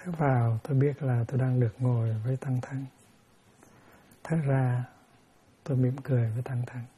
Thở vào tôi biết là tôi đang được ngồi với Tăng Thân. Thở ra tôi mỉm cười với Tăng Thân.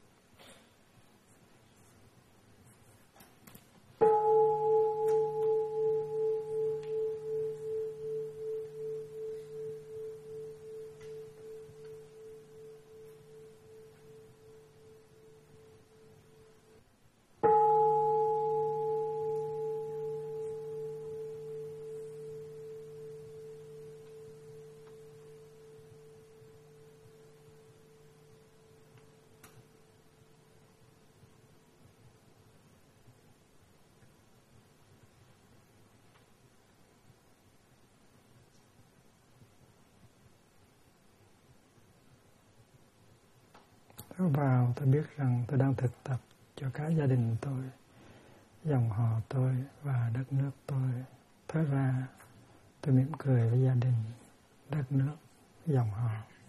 Thở vào tôi biết rằng tôi đang thực tập cho cả gia đình tôi, dòng họ tôi và đất nước tôi. Thở ra tôi mỉm cười với gia đình, đất nước, dòng họ.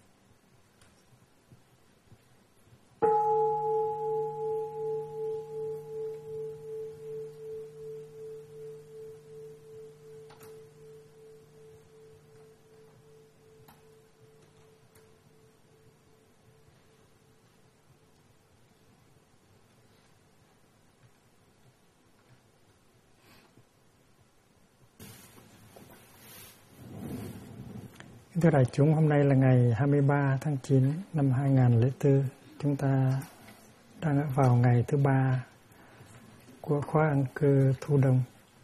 Thưa đại chúng, hôm nay là ngày 23 tháng 9 năm 2004. Chúng ta đang vào ngày thứ 3 của khóa an cư thu đông.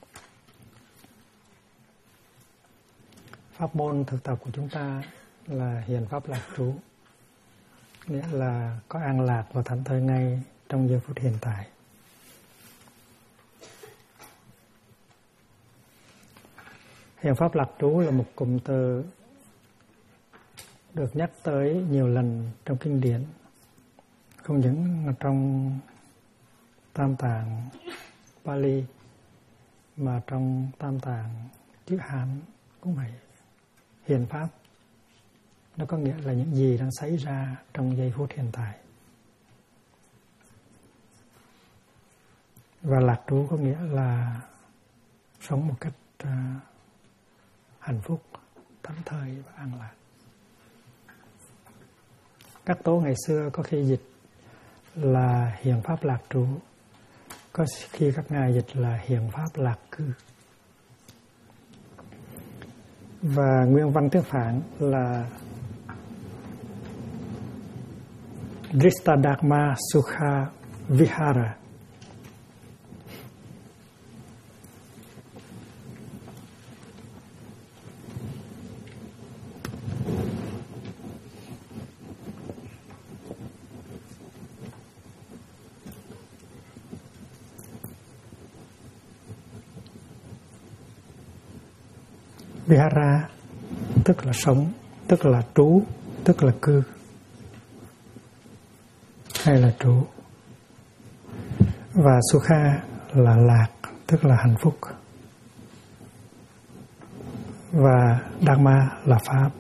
Pháp môn thực tập của chúng ta là hiền pháp lạc trú, nghĩa là có an lạc và thảnh thơi ngay trong giây phút hiện tại. Hiền pháp lạc trú là một cụm từ được nhắc tới nhiều lần trong kinh điển, không những trong Tam Tạng Pali mà trong Tam Tạng chữ Hán cũng vậy. Hiền pháp nó có nghĩa là những gì đang xảy ra trong giây phút hiện tại, và lạc trú có nghĩa là sống một cách hạnh phúc, thảnh thơi và an lạc. Các tố ngày xưa có khi dịch là hiền pháp lạc trú, có khi các ngài dịch là hiền pháp lạc cư. Và nguyên văn tiếng Phạn là Dristadharma Sukha Vihara. Vihara tức là sống, tức là trú, tức là cư, hay là trú. Và Sukha là lạc, tức là hạnh phúc. Và Dharma là pháp.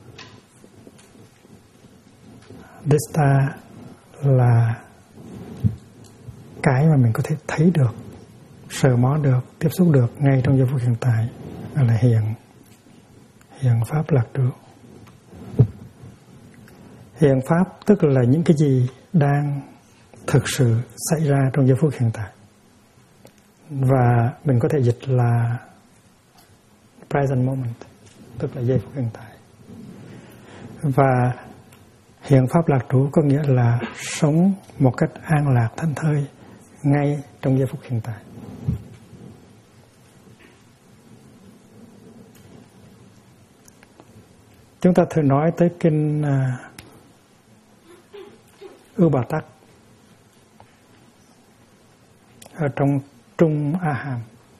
Dista là cái mà mình có thể thấy được, sờ mó được, tiếp xúc được ngay trong giây phút hiện tại, là hiền pháp lạc trú. Hiền pháp tức là những cái gì đang thực sự xảy ra trong giây phút hiện tại, và mình có thể dịch là present moment, tức là giây phút hiện tại. Và hiền pháp lạc trú có nghĩa là sống một cách an lạc thảnh thơi ngay trong giây phút hiện tại. Chúng ta thường nói tới kinh Ưu Bà Tắc ở trong Trung A Hàm.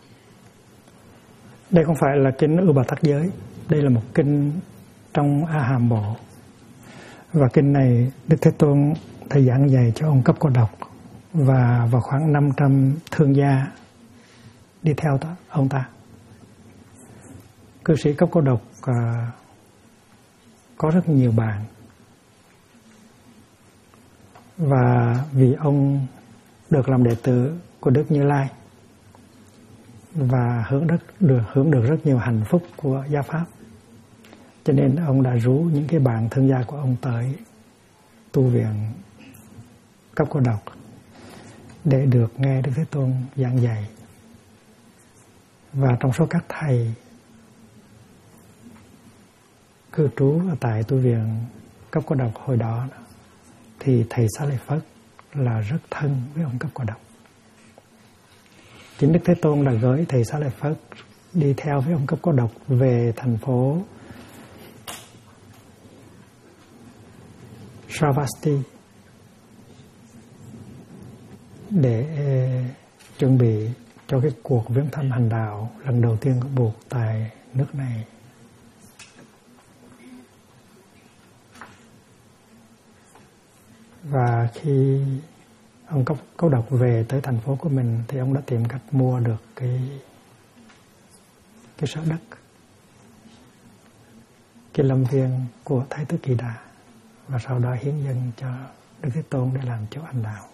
Đây không phải là kinh Ưu Bà Tắc giới, đây là một kinh trong A Hàm Bộ. Và kinh này Đức Thế Tôn thầy giảng dạy cho ông Cấp Cô Độc và vào khoảng 500 thương gia đi theo ông ta. Cư sĩ Cấp Cô Độc có rất nhiều bạn, và vì ông được làm đệ tử của Đức Như Lai và hưởng được rất nhiều hạnh phúc của giáo pháp. Cho nên ông đã rủ những cái bạn thân gia của ông tới tu viện Cấp Cô Độc để được nghe Đức Thế Tôn giảng dạy. Và trong số các thầy cư trú ở tại tu viện Cấp Cô Độc hồi đó thì thầy Xá Lợi Phất là rất thân với ông Cấp Cô Độc. Chính Đức Thế Tôn đã gửi thầy Xá Lợi Phất đi theo với ông Cấp Cô Độc về thành phố Sravasti để chuẩn bị cho cái cuộc viếng thăm hành đạo lần đầu tiên của Bụt tại nước này. Và khi ông Cấp Cô Độc về tới thành phố của mình thì ông đã tìm cách mua được cái sở đất, cái lâm viên của Thái tử Kỳ Đà, và sau đó hiến dâng cho Đức Thế Tôn để làm chỗ hành đạo.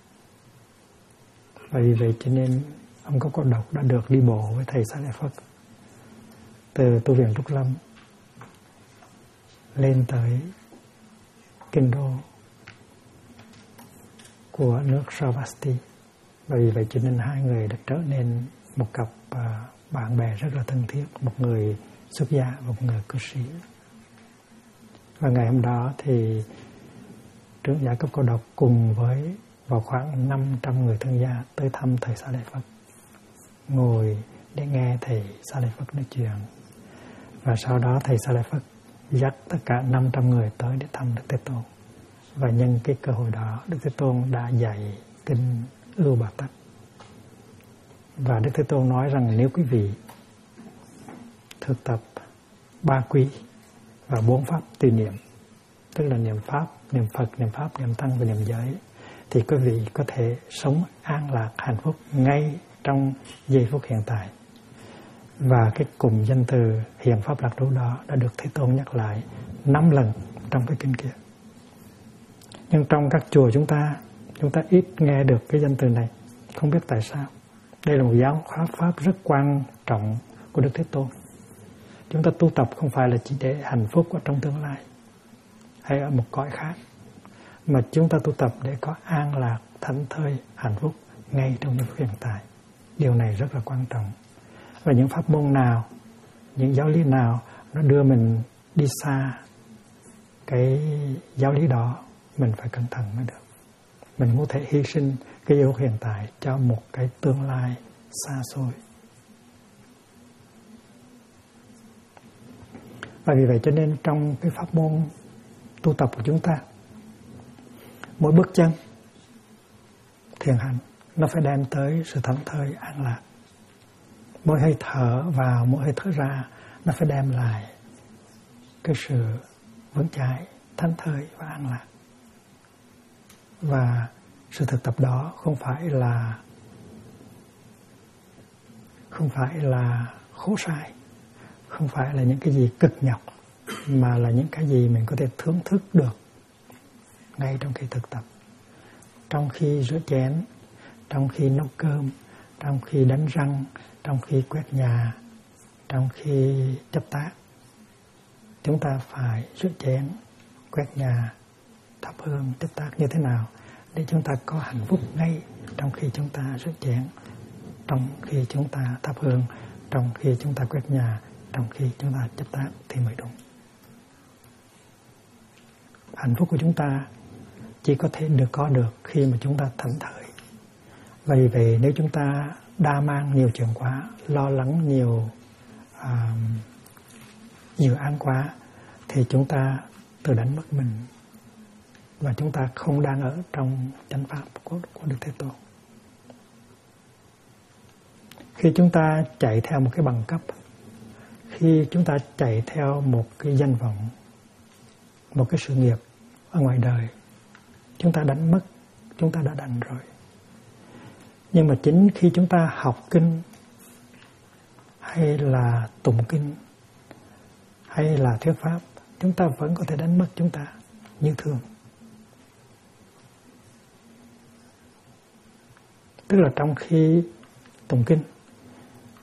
Và vì vậy cho nên ông Cấp Cô Độc đã được đi bộ với thầy Xá Lợi Phất từ tu viện Trúc Lâm lên tới kinh đô của nước Sravasti. Và vì vậy cho nên hai người đã trở nên một cặp bạn bè rất là thân thiết, một người xuất gia và một người cư sĩ. Và ngày hôm đó thì trưởng giả Cấp Cô Độc cùng với vào khoảng 500 người thân gia tới thăm thầy Xá Lợi Phất, ngồi để nghe thầy Xá Lợi Phất nói chuyện. Và sau đó thầy Xá Lợi Phất dắt tất cả 500 người tới để thăm Đức Thế Tôn. Và nhân cái cơ hội đó, Đức Thế Tôn đã dạy kinh Ưu Bà Tắc. Và Đức Thế Tôn nói rằng nếu quý vị thực tập 3 quy và 4 pháp tùy niệm, tức là niệm Pháp, niệm Phật, niệm Pháp, niệm Tăng và niệm giới, thì quý vị có thể sống an lạc, hạnh phúc ngay trong giây phút hiện tại. Và cái cụm danh từ hiện pháp lạc trú đó đã được Thế Tôn nhắc lại 5 lần trong cái kinh kia. Nhưng trong các chùa chúng ta ít nghe được cái danh từ này, không biết tại sao. Đây là một giáo pháp rất quan trọng của Đức Thế Tôn. Chúng ta tu tập không phải là chỉ để hạnh phúc ở trong tương lai hay ở một cõi khác, mà chúng ta tu tập để có an lạc, thảnh thơi, hạnh phúc ngay trong lúc hiện tại. Điều này rất là quan trọng. Và những pháp môn nào, những giáo lý nào nó đưa mình đi xa cái giáo lý đó, mình phải cẩn thận mới được. Mình có thể hy sinh cái giây phút hiện tại cho một cái tương lai xa xôi. Và vì vậy cho nên trong cái pháp môn tu tập của chúng ta, mỗi bước chân thiền hành nó phải đem tới sự thảnh thơi, an lạc. Mỗi hơi thở vào, mỗi hơi thở ra nó phải đem lại cái sự vững chãi, thảnh thơi và an lạc. Và sự thực tập đó không phải là khổ sai, không phải là những cái gì cực nhọc, mà là những cái gì mình có thể thưởng thức được ngay trong khi thực tập. Trong khi rửa chén, trong khi nấu cơm, trong khi đánh răng, trong khi quét nhà, trong khi chấp tác, chúng ta phải rửa chén, quét nhà, thắp hương, chấp tác như thế nào để chúng ta có hạnh phúc ngay trong khi chúng ta rửa chén, trong khi chúng ta thắp hương, trong khi chúng ta quét nhà, trong khi chúng ta chấp tác thì mới đúng. Hạnh phúc của chúng ta chỉ có thể có được khi mà chúng ta thảnh thơi. Vì vậy nếu chúng ta đa mang nhiều chuyện quá, lo lắng nhiều dự án quá, thì chúng ta tự đánh mất mình, và chúng ta không đang ở trong chánh pháp của Đức Thế Tôn. Khi chúng ta chạy theo một cái bằng cấp, khi chúng ta chạy theo một cái danh vọng, một cái sự nghiệp ở ngoài đời, chúng ta đánh mất, chúng ta đã đành rồi. Nhưng mà chính khi chúng ta học kinh, hay là tụng kinh, hay là thuyết pháp, chúng ta vẫn có thể đánh mất chúng ta như thường. Tức là trong khi tụng kinh,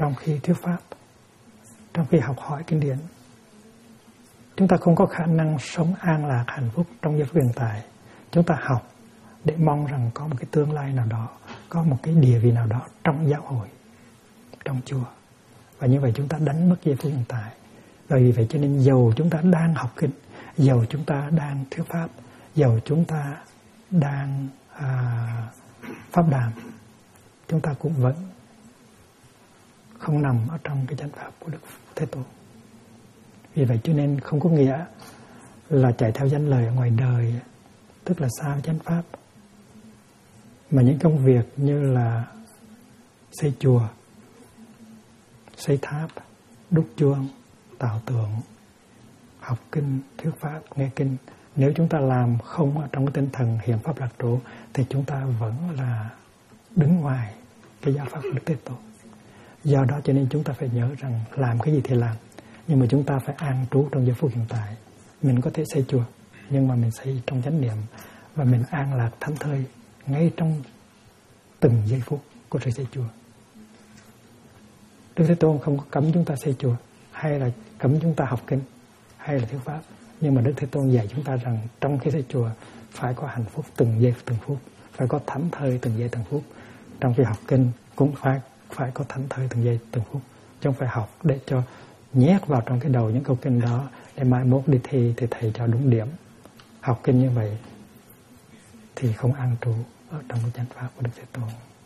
trong khi thuyết pháp, trong khi học hỏi kinh điển. Chúng ta không có khả năng sống an lạc hạnh phúc trong giây phút hiện tại. Chúng ta học để mong rằng có một cái tương lai nào đó, có một cái địa vị nào đó trong giáo hội, trong chùa. Và như vậy chúng ta đánh mất giây phút hiện tại. Và vì vậy cho nên dầu chúng ta đang học kinh, dầu chúng ta đang thuyết pháp, dầu chúng ta đang pháp đàm, chúng ta cũng vẫn không nằm ở trong cái chánh pháp của Đức Thế Tôn. Vì vậy cho nên không có nghĩa là chạy theo danh lời ở ngoài đời, tức là xa chánh pháp. Mà những công việc như là xây chùa, xây tháp, đúc chuông, tạo tượng, học kinh, thuyết pháp, nghe kinh, nếu chúng ta làm không ở trong cái tinh thần hiền pháp lạc trú thì chúng ta vẫn là đứng ngoài cái giáo pháp của Đức Thế Tôn. Do đó cho nên chúng ta phải nhớ rằng làm cái gì thì làm, nhưng mà chúng ta phải an trú trong giây phút hiện tại. Mình có thể xây chùa, nhưng mà mình xây trong chánh niệm và mình an lạc thảnh thơi ngay trong từng giây phút của sự xây chùa. Đức Thế Tôn không có cấm chúng ta xây chùa, hay là cấm chúng ta học kinh, hay là thuyết pháp. Nhưng mà Đức Thế Tôn dạy chúng ta rằng trong khi xây chùa phải có hạnh phúc từng giây từng phút, phải có thảnh thơi từng giây từng phút. Trong khi học kinh cũng phải có thảnh thơi từng giây từng phút. Chứ không phải học để cho nhét vào trong cái đầu những câu kinh đó để mai mốt đi thi thì thầy cho đúng điểm. Học kinh như vậy thì không an trú ở trong cái chánh pháp của Đức Thế Tôn.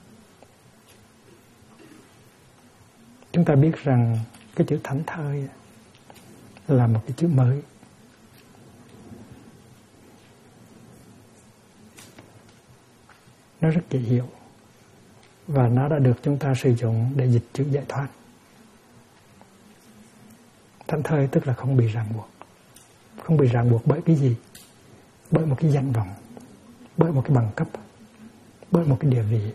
Chúng ta biết rằng cái chữ thảnh thơi là một cái chữ mới. Nó rất dễ hiểu và nó đã được chúng ta sử dụng để dịch chữ giải thoát. Thảnh thơi tức là không bị ràng buộc. Không bị ràng buộc bởi cái gì? Bởi một cái danh vọng, bởi một cái bằng cấp, bởi một cái địa vị.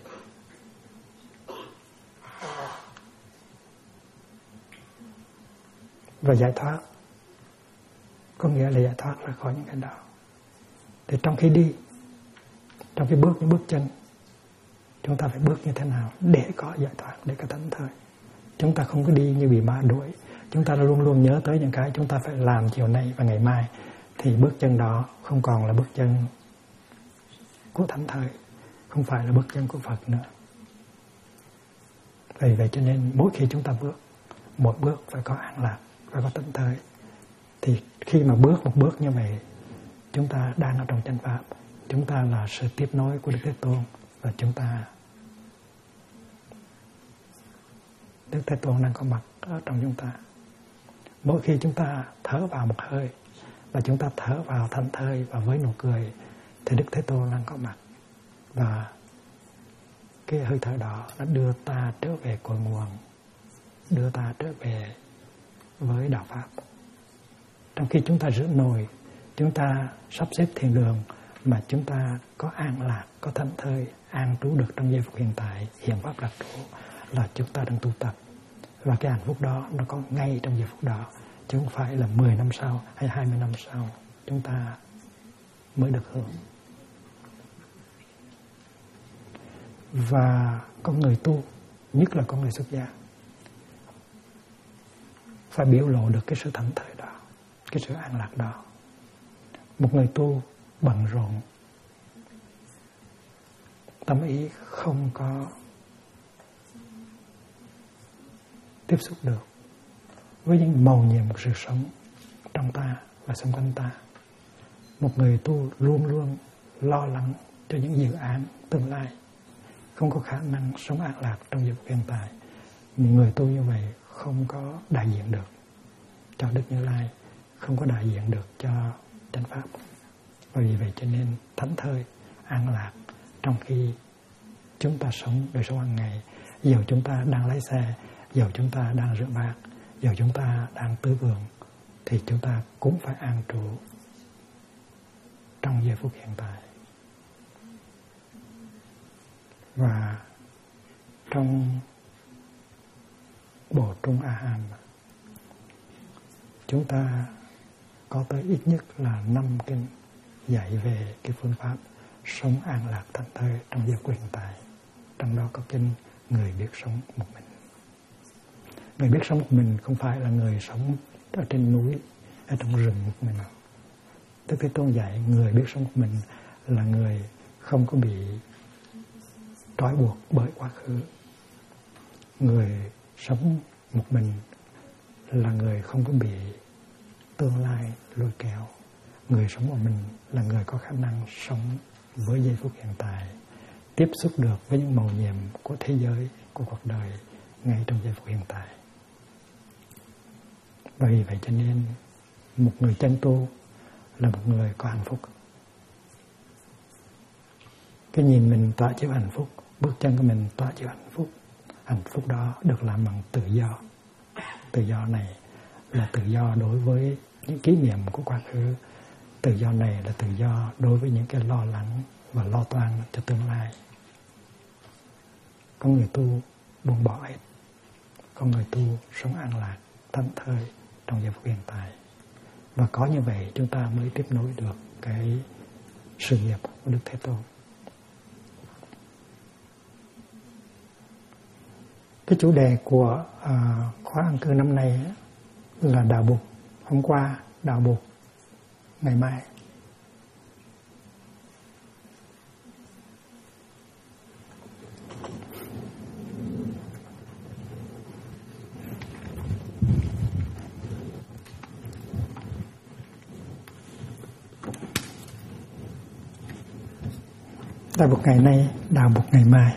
Và giải thoát có nghĩa là giải thoát ra khỏi những cái đó. Thì trong khi đi, trong khi bước những bước chân, chúng ta phải bước như thế nào để có giải thoát, để có thảnh thơi. Chúng ta không có đi như bị ma đuổi. Chúng ta luôn luôn nhớ tới những cái chúng ta phải làm chiều nay và ngày mai. Thì bước chân đó không còn là bước chân của thảnh thơi, không phải là bước chân của Phật nữa. Vì vậy cho nên mỗi khi chúng ta bước, một bước phải có an lạc, phải có thảnh thơi. Thì khi mà bước một bước như vậy, chúng ta đang ở trong chánh pháp. Chúng ta là sự tiếp nối của Đức Thế Tôn. Và chúng ta, Đức Thế Tôn đang có mặt ở trong chúng ta. Mỗi khi chúng ta thở vào một hơi và chúng ta thở vào thảnh thơi và với nụ cười thì Đức Thế Tôn đang có mặt. Và cái hơi thở đó nó đưa ta trở về cội nguồn, đưa ta trở về với đạo pháp. Trong khi chúng ta rửa nồi, chúng ta sắp xếp thiền đường mà chúng ta có an lạc, có thảnh thơi, an trú được trong giây phút hiện tại, hiện pháp lạc trú là chúng ta đang tu tập. Và cái hạnh phúc đó nó có ngay trong giây phút đó, chứ không phải là 10 năm sau hay 20 năm sau chúng ta mới được hưởng. Và con người tu, nhất là con người xuất gia, phải biểu lộ được cái sự thảnh thơi đó, cái sự an lạc đó. Một người tu bận rộn, tâm ý không có tiếp xúc được với những mầu nhiệm của sự sống trong ta và xung quanh ta. Một người tu luôn luôn lo lắng cho những dự án tương lai, không có khả năng sống an lạc trong giây phút hiện tại. Người tu như vậy không có đại diện được cho Đức Như Lai, không có đại diện được cho chánh pháp. Và vì vậy cho nên thảnh thơi, an lạc trong khi chúng ta sống đời sống hàng ngày, dầu chúng ta đang lái xe, dầu chúng ta đang rửa bát, dầu chúng ta đang tưới vườn, thì chúng ta cũng phải an trú trong giây phút hiện tại. Và trong Bộ Trung A Hàm, chúng ta có tới ít nhất là 5 kinh dạy về cái phương pháp sống an lạc thảnh thơi trong giây phút hiện tại. Trong đó có kinh Người biết sống một mình. Người biết sống một mình không phải là người sống ở trên núi, ở trong rừng một mình. Đức Thế Tôn dạy người biết sống một mình là người không có bị trói buộc bởi quá khứ. Người sống một mình là người không có bị tương lai lôi kéo. Người sống một mình là người có khả năng sống với giây phút hiện tại, tiếp xúc được với những màu nhiệm của thế giới, của cuộc đời ngay trong giây phút hiện tại. Và vì vậy cho nên một người chân tu là một người có hạnh phúc. Cái nhìn mình tỏa chiếu hạnh phúc, bước chân của mình tỏa chiếu hạnh phúc. Hạnh phúc đó được làm bằng tự do. Tự do này là tự do đối với những kỷ niệm của quá khứ. Tự do này là tự do đối với những cái lo lắng và lo toan cho tương lai. Có người tu buông bỏ hết. Có người tu sống an lạc, thảnh thơi trong giây phút hiện tại. Và có như vậy chúng ta mới tiếp nối được cái sự nghiệp của Đức Thế Tôn. Cái chủ đề của khóa an cư năm nay là đạo Bụt. Hôm qua đạo Bụt, ngày mai đạo Bụt ngày nay, đạo Bụt ngày mai.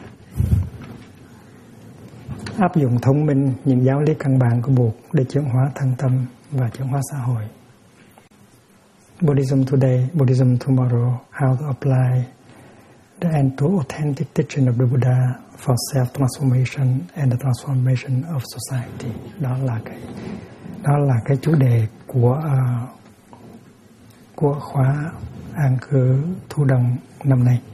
Áp dụng thông minh những giáo lý căn bản của Bụt để chuyển hóa thân tâm và chuyển hóa xã hội. Buddhism today, Buddhism tomorrow, how to apply the authentic teaching of the Buddha for self-transformation and the transformation of society. Đó là cái chủ đề của khóa an cư thu đông năm nay.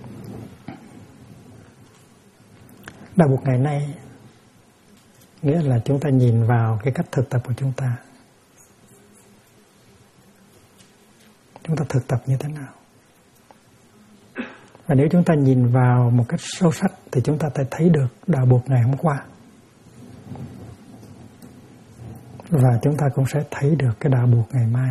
Đạo Bụt ngày nay nghĩa là chúng ta nhìn vào cái cách thực tập của chúng ta. Chúng ta thực tập như thế nào? Và nếu chúng ta nhìn vào một cách sâu sắc thì chúng ta thấy được đạo Bụt ngày hôm qua. Và chúng ta cũng sẽ thấy được cái đạo Bụt ngày mai.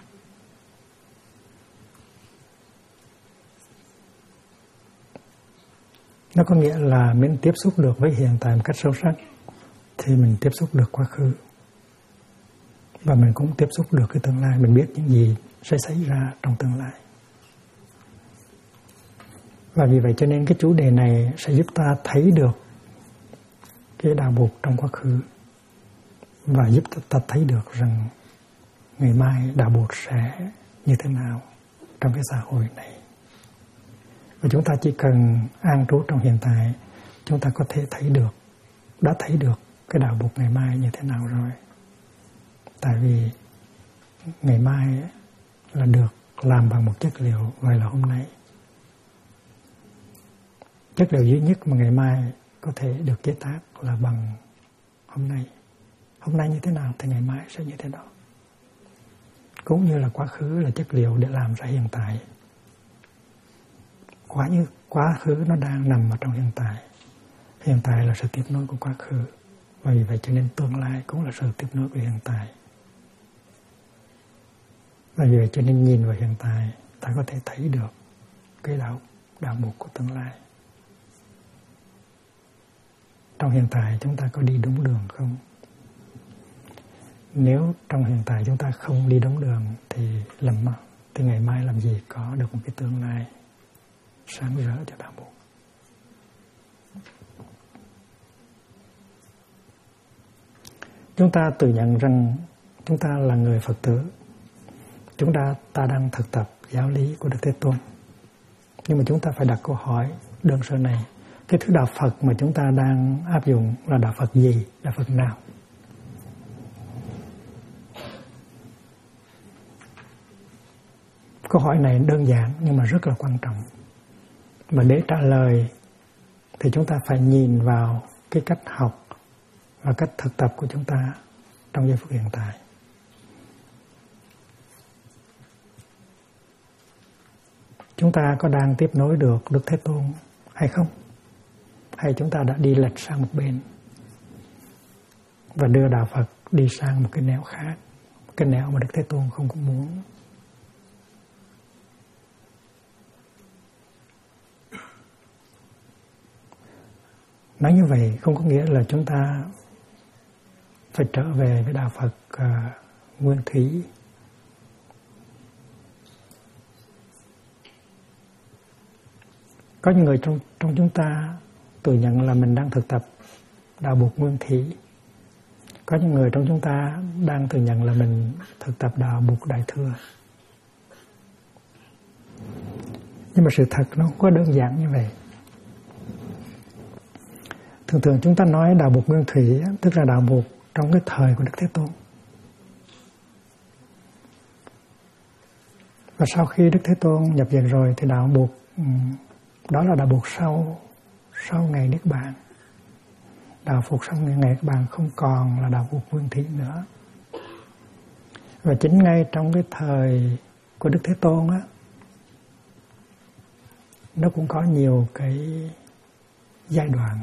Nó có nghĩa là mình tiếp xúc được với hiện tại một cách sâu sắc thì mình tiếp xúc được quá khứ. Và mình cũng tiếp xúc được cái tương lai. Mình biết những gì sẽ xảy ra trong tương lai. Và vì vậy cho nên cái chủ đề này sẽ giúp ta thấy được cái đạo Bụt trong quá khứ. Và giúp ta thấy được rằng ngày mai đạo Bụt sẽ như thế nào trong cái xã hội này. Và chúng ta chỉ cần an trú trong hiện tại, chúng ta có thể đã thấy được cái đạo Bụt ngày mai như thế nào rồi. Tại vì ngày mai là được làm bằng một chất liệu gọi là hôm nay. Chất liệu duy nhất mà ngày mai có thể được chế tác là bằng hôm nay. Hôm nay như thế nào thì ngày mai sẽ như thế đó. Cũng như là quá khứ là chất liệu để làm ra hiện tại. Quá khứ nó đang nằm ở trong hiện tại. Hiện tại là sự tiếp nối của quá khứ. Và vì vậy cho nên tương lai cũng là sự tiếp nối của hiện tại. Và vì vậy cho nên nhìn vào hiện tại, ta có thể thấy được cái đạo Bụt của tương lai. Trong hiện tại chúng ta có đi đúng đường không? Nếu trong hiện tại chúng ta không đi đúng đường thì ngày mai làm gì có được một cái tương lai sáng rỡ cho đạo Bụt. Chúng ta tự nhận rằng chúng ta là người Phật tử. Ta đang thực tập giáo lý của Đức Thế Tôn. Nhưng mà chúng ta phải đặt câu hỏi đơn sơ này. Cái thứ đạo Phật mà chúng ta đang áp dụng là đạo Phật gì? Đạo Phật nào? Câu hỏi này đơn giản nhưng mà rất là quan trọng. Và để trả lời thì chúng ta phải nhìn vào cái cách học và cách thực tập của chúng ta trong giây phút hiện tại. Chúng ta có đang tiếp nối được Đức Thế Tôn hay không? Hay chúng ta đã đi lệch sang một bên? và đưa đạo Phật đi sang một cái nẻo khác, cái nẻo mà Đức Thế Tôn không có muốn. Nói như vậy không có nghĩa là chúng ta phải trở về với đạo Phật nguyên thủy. Có những người trong chúng ta tự nhận là mình đang thực tập đạo Bụt nguyên thủy. Có những người trong chúng ta đang tự nhận là mình thực tập đạo Bụt Đại Thừa. Nhưng mà sự thật nó không có đơn giản như vậy. Thường chúng ta nói đạo Bụt nguyên thủy, tức là đạo Bụt trong cái thời của Đức Thế Tôn. Và sau khi Đức Thế Tôn nhập viện rồi thì đạo Bụt, đó là đạo Bụt sau ngày Niết Bàn. Đạo Phật sau ngày Niết Bàn không còn là đạo Bụt nguyên thủy nữa. Và chính ngay trong cái thời của Đức Thế Tôn á, nó cũng có nhiều cái giai đoạn.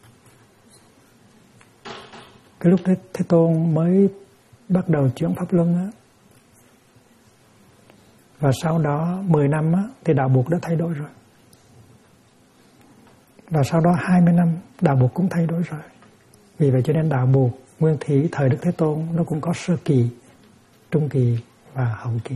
Cái lúc Thế Tôn mới bắt đầu chuyển Pháp Luân á, và sau đó 10 năm á, thì đạo Bụt đã thay đổi rồi. Và sau đó 20 năm đạo Bụt cũng thay đổi rồi. Vì vậy cho nên đạo Bụt nguyên thủy thời Đức Thế Tôn nó cũng có sơ kỳ, trung kỳ và hậu kỳ.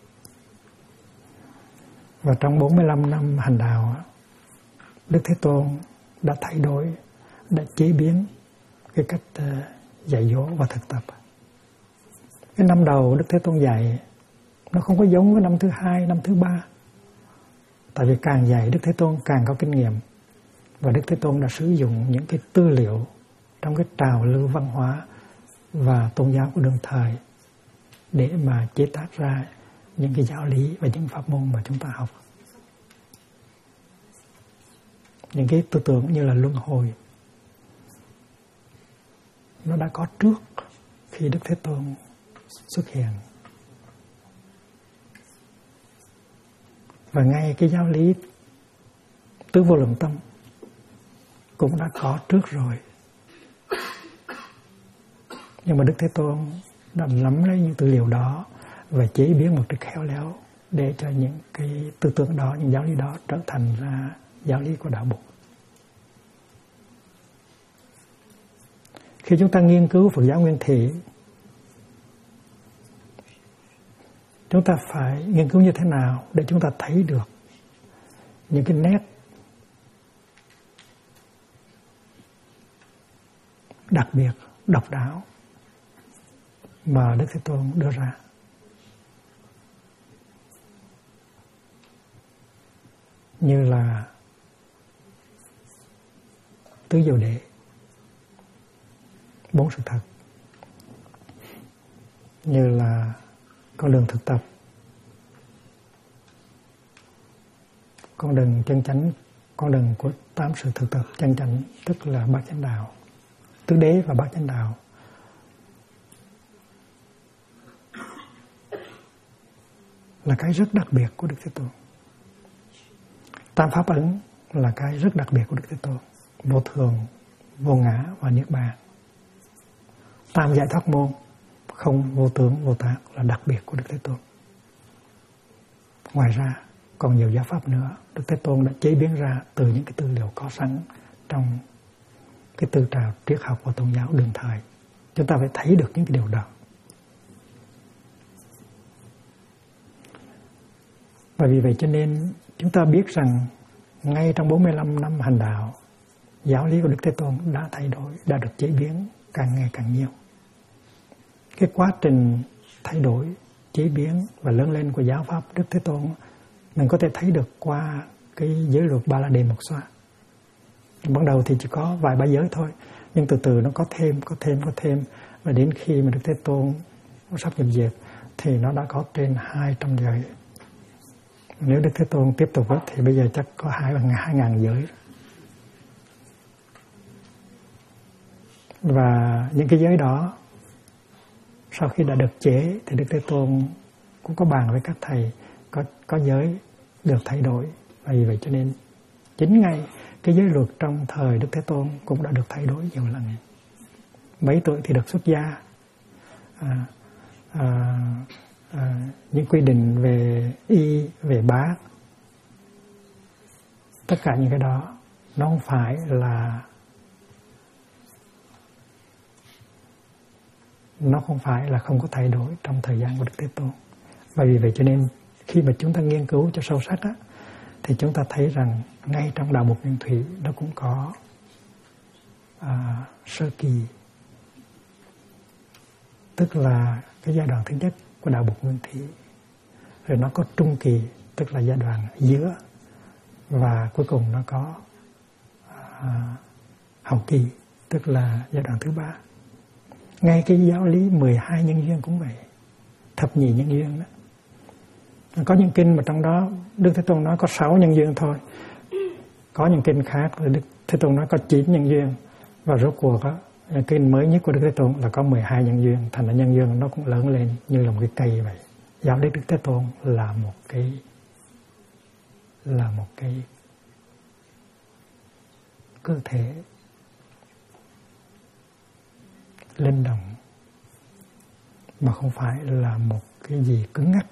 Và trong 45 năm hành đạo, Đức Thế Tôn đã thay đổi, đã chế biến cái cách dạy dỗ và thực tập. Cái năm đầu Đức Thế Tôn dạy nó không có giống với năm thứ hai, năm thứ ba. Tại vì càng dạy Đức Thế Tôn càng có kinh nghiệm. Và Đức Thế Tôn đã sử dụng những cái tư liệu trong cái trào lưu văn hóa và tôn giáo của đương thời để mà chế tác ra những cái giáo lý và những pháp môn mà chúng ta học. Những cái tư tưởng như là luân hồi nó đã có trước khi Đức Thế Tôn xuất hiện. Và ngay cái giáo lý tứ vô lượng tâm cũng đã có trước rồi. Nhưng mà Đức Thế Tôn đã nắm lấy những tư liệu đó và chế biến một cách khéo léo để cho những cái tư tưởng đó, những giáo lý đó trở thành ra giáo lý của đạo Bụt. Khi chúng ta nghiên cứu Phật giáo nguyên thủy, chúng ta phải nghiên cứu như thế nào để chúng ta thấy được những cái nét đặc biệt, độc đáo mà Đức Thế Tôn đưa ra. Như là tứ diệu đế, 4 sự thật, như là con đường thực tập, con đường chân chánh, con đường của 8 sự thực tập chân chánh, tức là bát chánh đạo, tứ đế và bát chánh đạo. Là cái rất đặc biệt của Đức Thế Tôn. Tam pháp ấn là cái rất đặc biệt của Đức Thế Tôn. Vô thường, vô ngã và niết bàn. Tam giải thoát môn, không, vô tướng, vô tác là đặc biệt của Đức Thế Tôn. Ngoài ra còn nhiều giáo pháp nữa Đức Thế Tôn đã chế biến ra từ những cái tư liệu có sẵn trong cái tư trào triết học và tôn giáo đương thời. Chúng ta phải thấy được những cái điều đó. Và vì vậy cho nên chúng ta biết rằng ngay trong 45 năm hành đạo, giáo lý của Đức Thế Tôn đã thay đổi, đã được chế biến càng ngày càng nhiều. Cái quá trình thay đổi, chế biến và lớn lên của giáo pháp Đức Thế Tôn mình có thể thấy được qua cái giới luật Ba La Đề Mộc Xoa. Ban đầu thì chỉ có vài ba giới thôi, nhưng từ từ nó có thêm, và đến khi mà Đức Thế Tôn sắp nhập diệt thì nó đã có trên 200 giới. Nếu Đức Thế Tôn tiếp tục thì bây giờ chắc có 2.000 giới. Và những cái giới đó sau khi đã được chế thì Đức Thế Tôn cũng có bàn với các thầy, có giới được thay đổi. Và vì vậy cho nên chính ngay cái giới luật trong thời Đức Thế Tôn cũng đã được thay đổi nhiều lần. mấy tuổi thì được xuất gia, những quy định về y, về bác, tất cả những cái đó nó không phải là không có thay đổi trong thời gian của Đức Thế Tôn. Và vì vậy cho nên khi mà chúng ta nghiên cứu cho sâu sắc á, thì chúng ta thấy rằng ngay trong đạo Bục Nguyên Thủy nó cũng có sơ kỳ, tức là cái giai đoạn thứ nhất của đạo Bục Nguyên Thủy, rồi nó có trung kỳ, tức là giai đoạn giữa, và cuối cùng nó có hậu kỳ, tức là giai đoạn thứ 3. Ngay cái giáo lý 12 nhân duyên cũng vậy, thập nhị nhân duyên đó. Có những kinh mà trong đó Đức Thế Tôn nói có 6 nhân duyên thôi, có những kinh khác thì Đức Thế Tôn nói có 9 nhân duyên, và rốt cuộc đó, kinh mới nhất của Đức Thế Tôn là có 12 nhân duyên. Thành ra nhân duyên nó cũng lớn lên như là một cái cây vậy. Giáo lý Đức Thế Tôn là một cái cơ thể linh động, mà không phải là một cái gì cứng ngắc,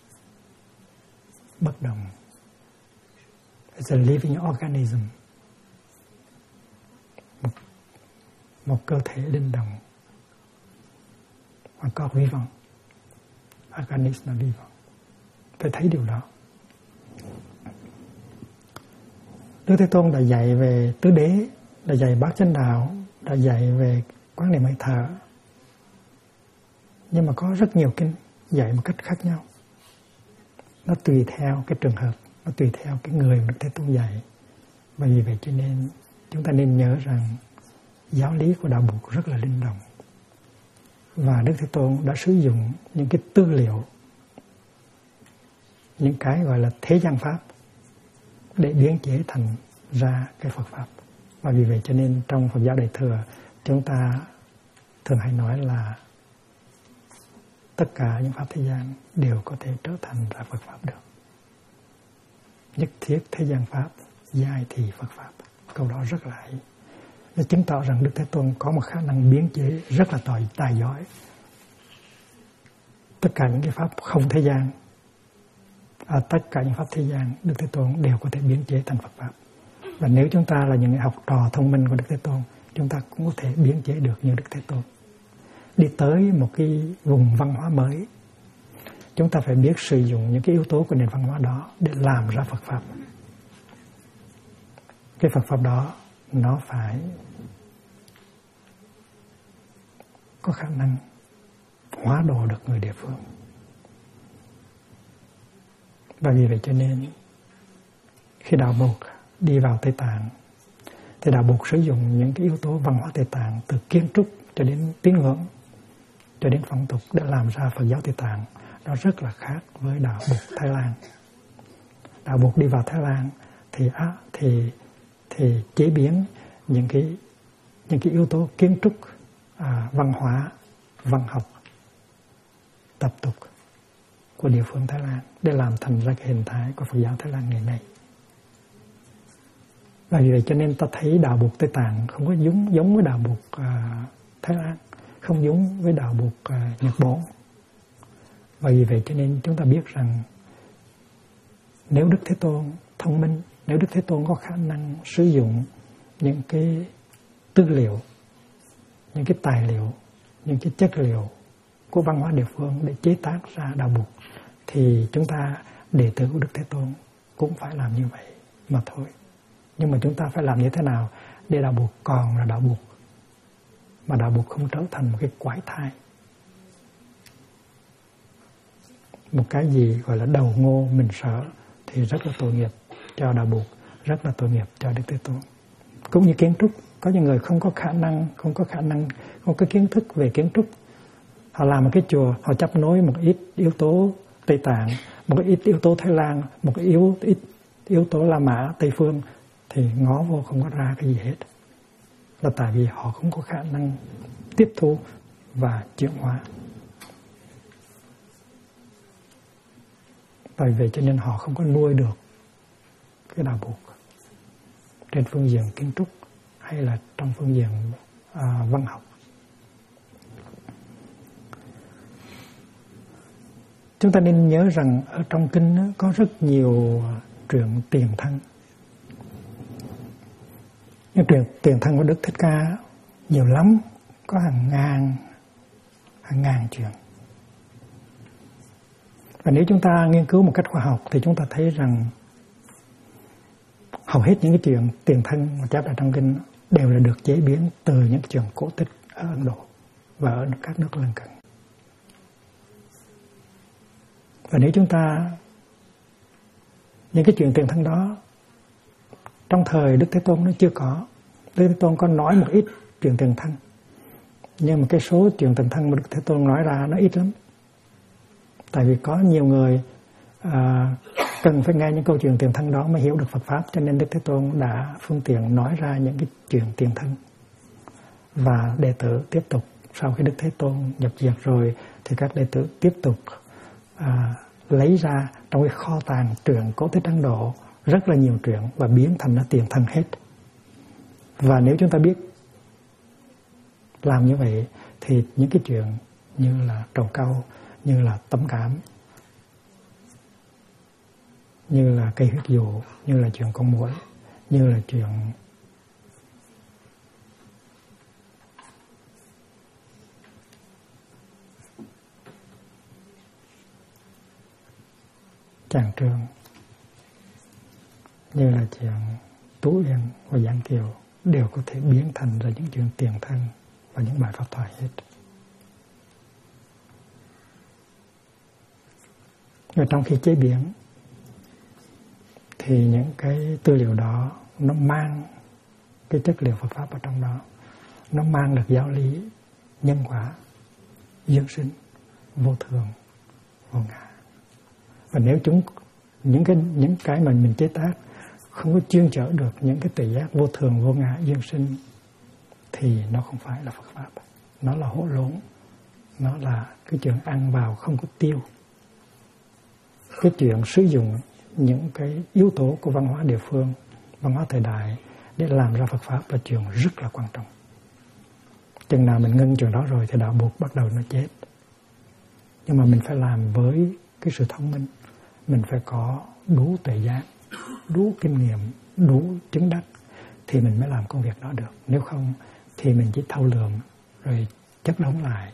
bất động. It's a living organism, một cơ thể linh động và có vi vọng. Organism là vi vọng, phải thấy điều đó. Đức Thế Tôn đã dạy về tứ đế, đã dạy bát chánh đạo, đã dạy về quán niệm hơi thở, nhưng mà có rất nhiều kinh dạy một cách khác nhau. Nó tùy theo cái trường hợp, nó tùy theo cái người mà Đức Thế Tôn dạy. Và vì vậy cho nên chúng ta nên nhớ rằng giáo lý của đạo Bụt rất là linh động, và Đức Thế Tôn đã sử dụng những cái tư liệu, những cái gọi là thế gian pháp để biến chế thành ra cái Phật pháp. Và vì vậy cho nên trong Phật giáo Đại Thừa chúng ta thường hay nói là tất cả những pháp thế gian đều có thể trở thành ra Phật pháp được. Nhất thiết thế gian pháp, giai thì Phật pháp. Câu đó rất là hay. Nó chứng tỏ rằng Đức Thế Tôn có một khả năng biến chế rất là tài giỏi. Tất cả những cái pháp không thế gian, tất cả những pháp thế gian, Đức Thế Tôn đều có thể biến chế thành Phật pháp. Và nếu chúng ta là những người học trò thông minh của Đức Thế Tôn, chúng ta cũng có thể biến chế được như Đức Thế Tôn. Đi tới một cái vùng văn hóa mới, chúng ta phải biết sử dụng những cái yếu tố của nền văn hóa đó để làm ra Phật pháp. Cái Phật pháp đó nó phải có khả năng hóa độ được người địa phương. Và vì vậy cho nên khi đạo Bụt đi vào Tây Tạng thì đạo Bụt sử dụng những cái yếu tố văn hóa Tây Tạng, từ kiến trúc cho đến tín ngưỡng cho đến phong tục để làm ra Phật giáo Tây Tạng. Nó rất là khác với đạo Bụt Thái Lan. Đạo Bụt đi vào Thái Lan thì chế biến những cái yếu tố kiến trúc, văn hóa, văn học, tập tục của địa phương Thái Lan để làm thành ra cái hình thái của Phật giáo Thái Lan ngày nay. Và vì vậy cho nên ta thấy đạo Bụt Tây Tạng không có giống với đạo Bụt Thái Lan, không giống với đạo Bụt Nhật Bản. Và vì vậy cho nên chúng ta biết rằng nếu Đức Thế Tôn thông minh, nếu Đức Thế Tôn có khả năng sử dụng những cái tư liệu, những cái tài liệu, những cái chất liệu của văn hóa địa phương để chế tác ra đạo Bụt, thì chúng ta đệ tử của Đức Thế Tôn cũng phải làm như vậy mà thôi. Nhưng mà chúng ta phải làm như thế nào để đạo Bụt còn là đạo Bụt, mà đạo Bụt không trở thành một cái quái thai, một cái gì gọi là đầu ngô mình sợ, thì rất là tội nghiệp cho đạo Bụt, rất là tội nghiệp cho Đức Thế Tôn. Cũng như kiến trúc, có những người không có khả năng, không có kiến thức về kiến trúc. Họ làm một cái chùa, họ chấp nối một ít yếu tố Tây Tạng, một ít yếu tố Thái Lan, một cái ít yếu tố La Mã, Tây Phương, thì ngó vô không có ra cái gì hết. Là tại vì họ không có khả năng tiếp thu và chuyển hóa. Bởi vậy cho nên họ không có nuôi được cái đạo Bụt trên phương diện kiến trúc hay là trong phương diện văn học. Chúng ta nên nhớ rằng ở trong kinh có rất nhiều truyện tiền thân. Nhưng truyện tiền thân của Đức Thích Ca nhiều lắm, có hàng ngàn chuyện. Và nếu chúng ta nghiên cứu một cách khoa học thì chúng ta thấy rằng hầu hết những cái chuyện tiền thân mà chép ở trong kinh đều là được chế biến từ những cái chuyện cổ tích ở Ấn Độ và ở các nước lân cận. Và nếu chúng ta những cái chuyện tiền thân đó trong thời Đức Thế Tôn nó chưa có. Đức Thế Tôn có nói một ít chuyện tiền thân, nhưng mà cái số chuyện tiền thân mà Đức Thế Tôn nói ra nó ít lắm. Tại vì có nhiều người cần phải nghe những câu chuyện tiền thân đó mới hiểu được Phật Pháp, cho nên Đức Thế Tôn đã phương tiện nói ra những cái chuyện tiền thân. Và đệ tử tiếp tục, sau khi Đức Thế Tôn nhập diệt rồi thì các đệ tử tiếp tục lấy ra trong cái kho tàng truyện cổ tích Ấn Độ rất là nhiều truyện và biến thành nó tiền thân hết. Và nếu chúng ta biết làm như vậy thì những cái chuyện như là trầu cau, như là tấm cảm, như là cây huyết dụ, như là chuyện con muỗi, như là chuyện Tràng Trương, như là chuyện Tú Yên và Giảng Kiều đều có thể biến thành ra những chuyện tiền thân và những bài pháp thoại hết. Và trong khi chế biến thì những cái tư liệu đó nó mang cái chất liệu Phật Pháp ở trong đó, nó mang được giáo lý, nhân quả, duyên sinh, vô thường, vô ngã. Và nếu những cái mà mình chế tác không có chuyên chở được những cái tuệ giác vô thường, vô ngã, duyên sinh thì nó không phải là Phật Pháp. Nó là hỗn lốn, nó là cái chuyện ăn vào không có tiêu. Cái chuyện sử dụng những cái yếu tố của văn hóa địa phương, văn hóa thời đại để làm ra Phật Pháp là chuyện rất là quan trọng. Chừng nào mình ngưng chuyện đó rồi thì đạo buộc bắt đầu nó chết. Nhưng mà mình phải làm với cái sự thông minh. Mình phải có đủ tuệ giác, đủ kinh nghiệm, đủ chứng đắc thì mình mới làm công việc đó được. Nếu không thì mình chỉ thâu lượm rồi chất đóng lại.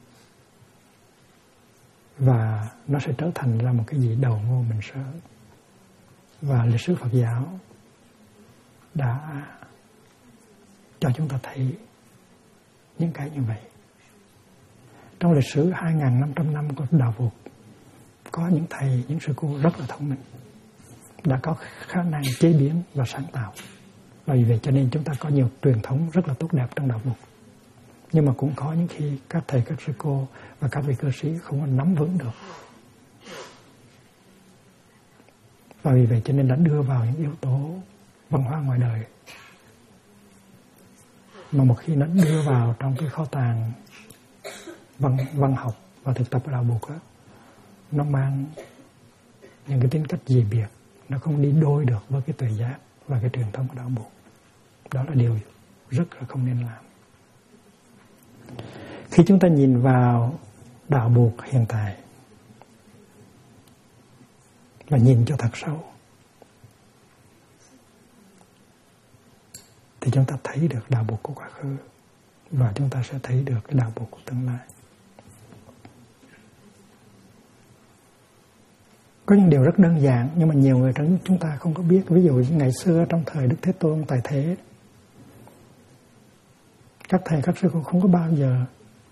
Và nó sẽ trở thành ra một cái gì đầu ngô mình sớ. Và lịch sử Phật giáo đã cho chúng ta thấy những cái như vậy. Trong lịch sử 2.500 năm của đạo Phật, có những thầy, những sư cô rất là thông minh, đã có khả năng chế biến và sáng tạo. Và vì vậy cho nên chúng ta có nhiều truyền thống rất là tốt đẹp trong đạo Phật. Nhưng mà cũng có những khi các thầy, các sư cô và các vị cư sĩ không có nắm vững được. Và vì vậy cho nên đã đưa vào những yếu tố văn hóa ngoài đời. Mà một khi nó đưa vào trong cái kho tàng văn học và thực tập ở đạo Phật á, nó mang những cái tính cách dị biệt, nó không đi đôi được với cái tuệ giác và cái truyền thống của đạo Phật. Đó là điều rất là không nên làm. Khi chúng ta nhìn vào đạo Phật hiện tại và nhìn cho thật sâu thì chúng ta thấy được đạo Phật của quá khứ và chúng ta sẽ thấy được cái đạo Phật của tương lai. Có những điều rất đơn giản nhưng mà nhiều người trong chúng ta không có biết. Ví dụ ngày xưa trong thời Đức Thế Tôn tại thế, các thầy các sư không có bao giờ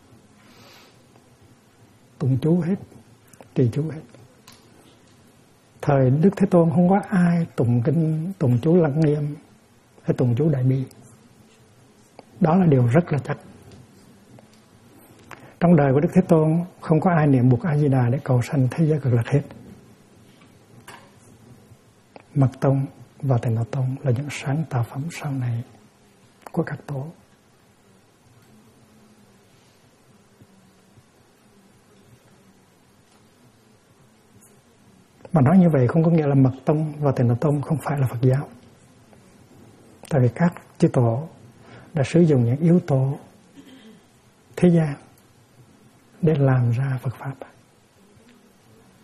tụng chú hết, trì chú hết. Thời Đức Thế Tôn không có ai tụng chú Lăng Nghiêm hay tụng chú Đại Bi. Đó là điều rất là chắc. Trong đời của Đức Thế Tôn không có ai niệm Bụt A Di Đà để cầu sanh thế giới cực lạc hết. Mật Tông và Tịnh Độ Tông là những sáng tạo phẩm sau này của các tổ. Mà nói như vậy không có nghĩa là Mật Tông và Tịnh Độ Tông không phải là Phật giáo. Tại vì các chư tổ đã sử dụng những yếu tố thế gian để làm ra Phật Pháp.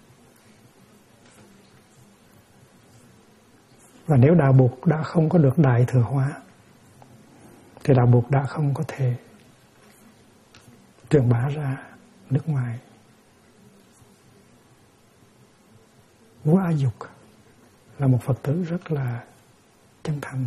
Và nếu đạo Bụt đã không có được đại thừa hóa thì đạo Bụt đã không có thể truyền bá ra nước ngoài. Vua A Dục là một Phật tử rất là chân thành,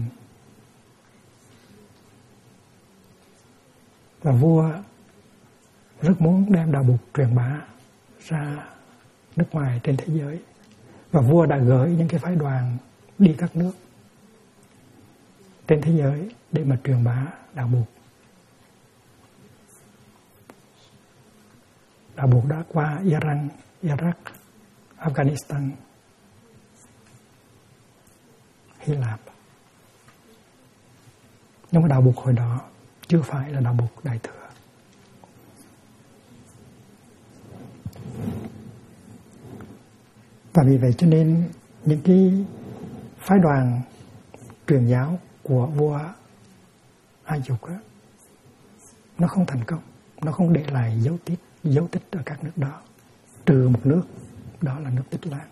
và vua rất muốn đem đạo Bụt truyền bá ra nước ngoài trên thế giới, và vua đã gửi những cái phái đoàn đi các nước trên thế giới để mà truyền bá đạo Bụt. Đạo Bụt đã qua Iran, Iraq, Afghanistan, Hy Lạp. Nhưng mà đạo Bụt hồi đó chưa phải là đạo Bụt đại thừa. Và vì vậy cho nên những cái phái đoàn truyền giáo của vua A Dục á, nó không thành công, nó không để lại dấu tích ở các nước đó, trừ một nước, đó là nước Tích Lan.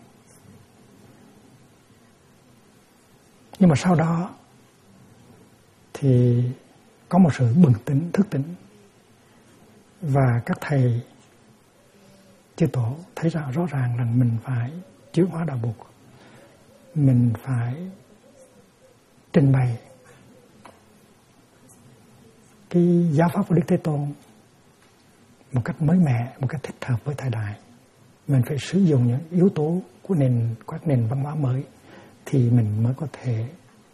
Nhưng mà sau đó thì có một sự bừng tỉnh, thức tỉnh, và các thầy chư tổ thấy rõ ràng rằng mình phải chuyển hóa đạo Bụt, mình phải trình bày cái giáo pháp của Đức Thế Tôn một cách mới mẻ, một cách thích hợp với thời đại. Mình phải sử dụng những yếu tố của các nền văn hóa mới thì mình mới có thể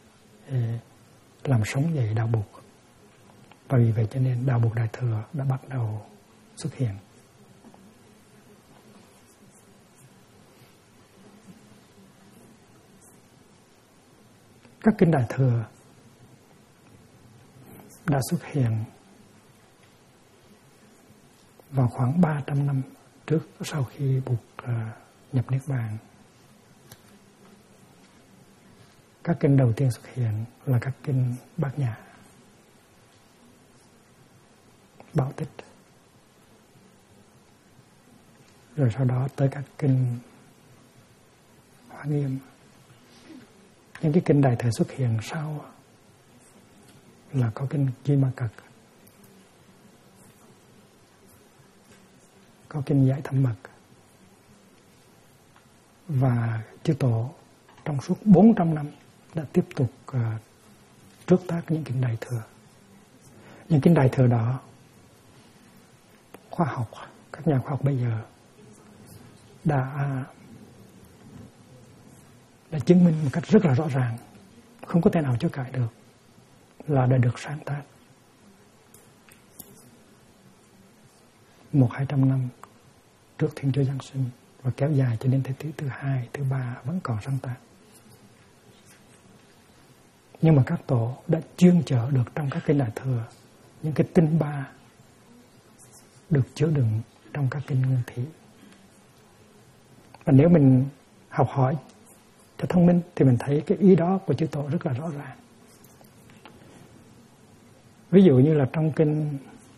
làm sống dậy đạo Bụt. Và vì vậy cho nên đạo Bụt đại thừa đã bắt đầu xuất hiện. Các kinh đại thừa đã xuất hiện vào khoảng 300 năm trước, sau khi Bụt nhập Niết Bàn. Các kinh đầu tiên xuất hiện là các kinh Bát Nhã, Bảo Tích, rồi sau đó tới các kinh Hoa Nghiêm. Những cái kinh đại thừa xuất hiện sau là có kinh Duy Ma Cật, có kinh Giải Thâm Mật, và chư tổ trong suốt 400 năm đã tiếp tục trước tác những kinh đại thừa. Những kinh đại thừa đó, khoa học, các nhà khoa học bây giờ đã chứng minh một cách rất là rõ ràng, không có thể nào chối cãi được, là đã được sáng tác 100-200 năm trước Thiên Chúa Giáng sinh, và kéo dài cho đến thế kỷ thứ 2, thứ 3 vẫn còn sáng tác. Nhưng mà các tổ đã chuyên chở được trong các kinh đại thừa những cái tinh ba được chứa đựng trong các kinh Nguyên Thủy. Và nếu mình học hỏi cho thông minh thì mình thấy cái ý đó của chư tổ rất là rõ ràng. Ví dụ như là trong kinh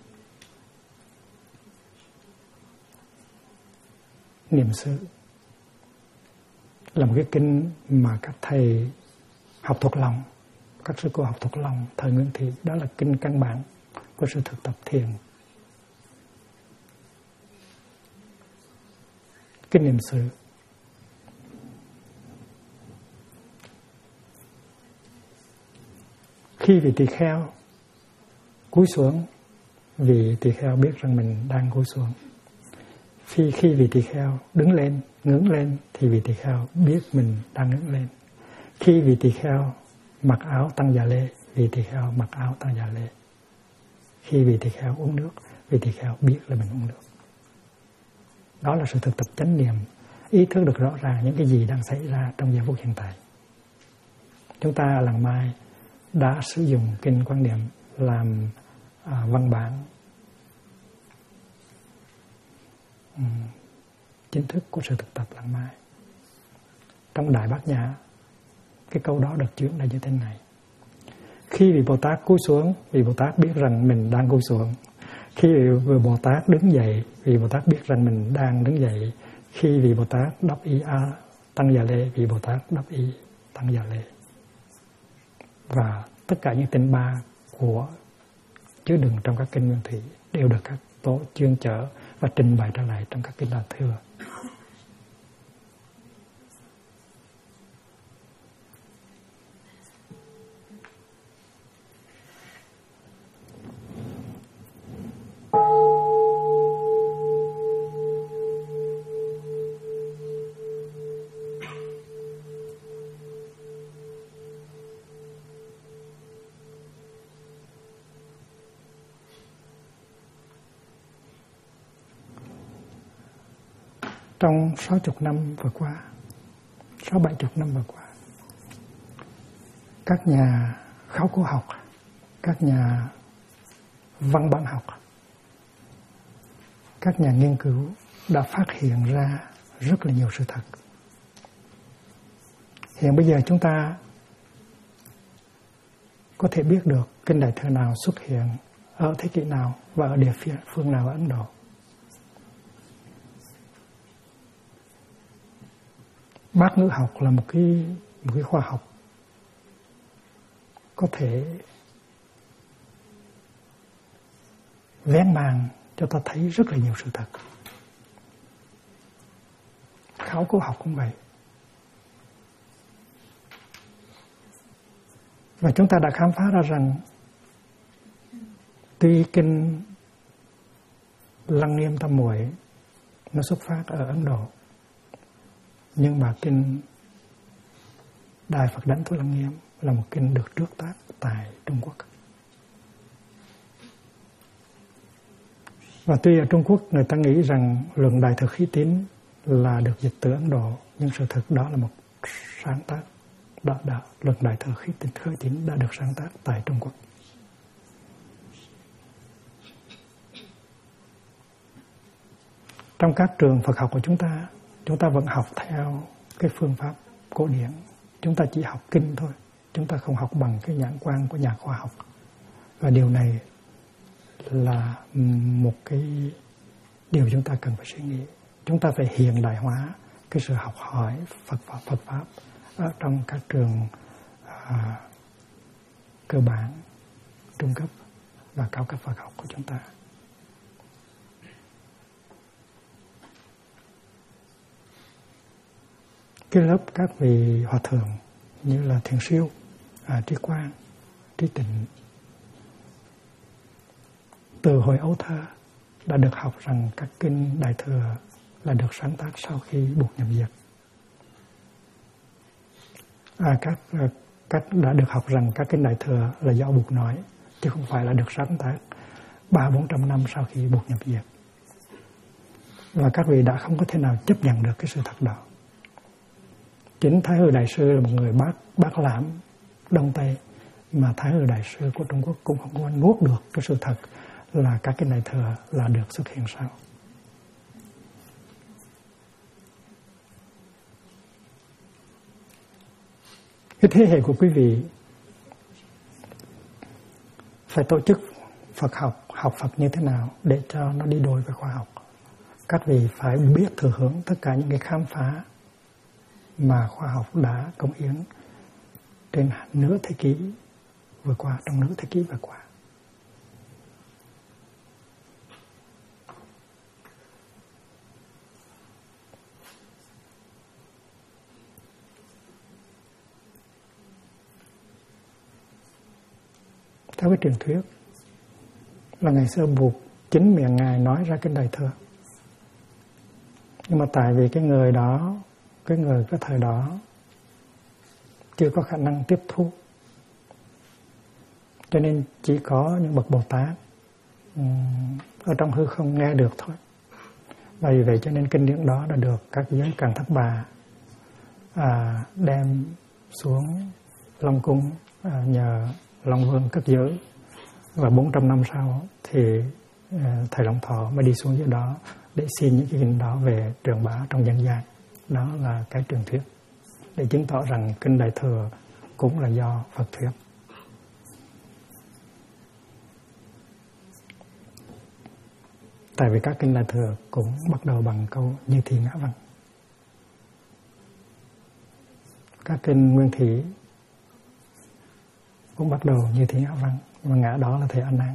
Niệm xứ là một cái kinh mà các thầy học thuộc lòng, các sư cô học thuộc lòng thời Nguyên Thủy, đó là kinh căn bản của sự thực tập thiền. Kinh Niệm xứ khi vị tỳ kheo cúi xuống, vị tỳ kheo biết rằng mình đang cúi xuống. Khi vị tỳ kheo đứng lên, ngước lên thì vị tỳ kheo biết mình đang ngước lên. Khi vị tỳ kheo mặc áo tăng già lê, vị tỳ kheo mặc áo tăng già lê. Khi vị tỳ kheo uống nước, vị tỳ kheo biết là mình uống nước. Đó là sự thực tập chánh niệm, ý thức được rõ ràng những cái gì đang xảy ra trong giây phút hiện tại. Chúng ta làng Mai đã sử dụng kinh Quan Niệm làm văn bản chính thức của sự thực tập làng Mai. Trong Đại Bát Nhã, cái câu đó được chuyển là như thế này: khi vị Bồ Tát cúi xuống, vị Bồ Tát biết rằng mình đang cúi xuống. Khi vị Bồ Tát đứng dậy, vị Bồ Tát biết rằng mình đang đứng dậy. Khi vị Bồ Tát đắp y tăng già lê, vị Bồ Tát đắp y tăng già lê. và tất cả những tinh ba của chứa đựng trong các kinh nguyên thủy đều được các tổ chuyên chở và trình bày trở lại trong các kinh Đại Thừa. Trong 60 năm vừa qua, 60-70 năm vừa qua, các nhà khảo cổ học, các nhà văn bản học, các nhà nghiên cứu đã phát hiện ra rất là nhiều sự thật. Hiện bây giờ chúng ta có thể biết được kinh Đại Thừa nào xuất hiện ở thế kỷ nào và ở địa phương nào ở Ấn Độ. Bát ngữ học là một cái khoa học có thể vén màn cho ta thấy rất là nhiều sự thật. Khảo cổ học cũng vậy. Và chúng ta đã khám phá ra rằng tuy kinh Lăng Nghiêm Tam Muội nó xuất phát ở Ấn Độ, nhưng mà kinh Đại Phật Đảnh Thủ Lăng Nghiêm là một kinh được trước tác tại Trung Quốc. Và tuy ở Trung Quốc người ta nghĩ rằng luận Đại Thừa Khí Tín là được dịch từ Ấn Độ, nhưng sự thực đó là một sáng tác. Luận Đại Thừa Khí Tín đã được sáng tác tại Trung Quốc. Trong các trường Phật học của chúng ta vẫn học theo cái phương pháp cổ điển. Chúng ta chỉ học kinh thôi. Chúng ta không học bằng cái nhãn quan của nhà khoa học. Và điều này là một cái điều chúng ta cần phải suy nghĩ. Chúng ta phải hiện đại hóa cái sự học hỏi Phật Pháp ở trong các trường cơ bản, trung cấp và cao cấp Phật học của chúng ta. Cái lớp các vị hòa thượng như là Thiền Siêu, Trí Quang, Trí Tịnh, từ hồi ấu thơ đã được học rằng các kinh Đại Thừa là được sáng tác sau khi Bụt nhập diệt. Các đã được học rằng các kinh Đại Thừa là do Bụt nói, chứ không phải là được sáng tác 300-400 năm sau khi Bụt nhập diệt. Và các vị đã không có thể nào chấp nhận được cái sự thật đó. Chính Thái Hư Đại Sư là một người bác lãm Đông Tây, mà Thái Hư Đại Sư của Trung Quốc cũng không có nuốt được cái sự thật là các kinh Đại Thừa là được xuất hiện sau. Cái thế hệ của quý vị phải tổ chức Phật học Phật như thế nào để cho nó đi đôi với khoa học. Các vị phải biết thừa hưởng tất cả những cái khám phá mà khoa học đã cống hiến trên nửa thế kỷ vừa qua, trong nửa thế kỷ vừa qua. Theo cái truyền thuyết là ngày xưa Bụt chính miệng Ngài nói ra kinh Đại Thừa. Nhưng mà tại vì cái người cái thời đó chưa có khả năng tiếp thu, cho nên chỉ có những bậc Bồ Tát ở trong hư không nghe được thôi. Và vì vậy cho nên kinh điển đó đã được các giới Càn Thất Bà đem xuống Long Cung nhờ Long Vương cất giữ. Và 400 năm sau thì Thầy Long Thọ mới đi xuống dưới đó để xin những cái kinh đó về truyền bá trong dân gian. Đó là cái truyền thuyết để chứng tỏ rằng kinh Đại Thừa cũng là do Phật thuyết. Tại vì các kinh Đại Thừa cũng bắt đầu bằng câu Như Thị Ngã Văn. Các kinh Nguyên Thủy cũng bắt đầu như Thi Ngã Văn, và ngã đó là thầy A Nan.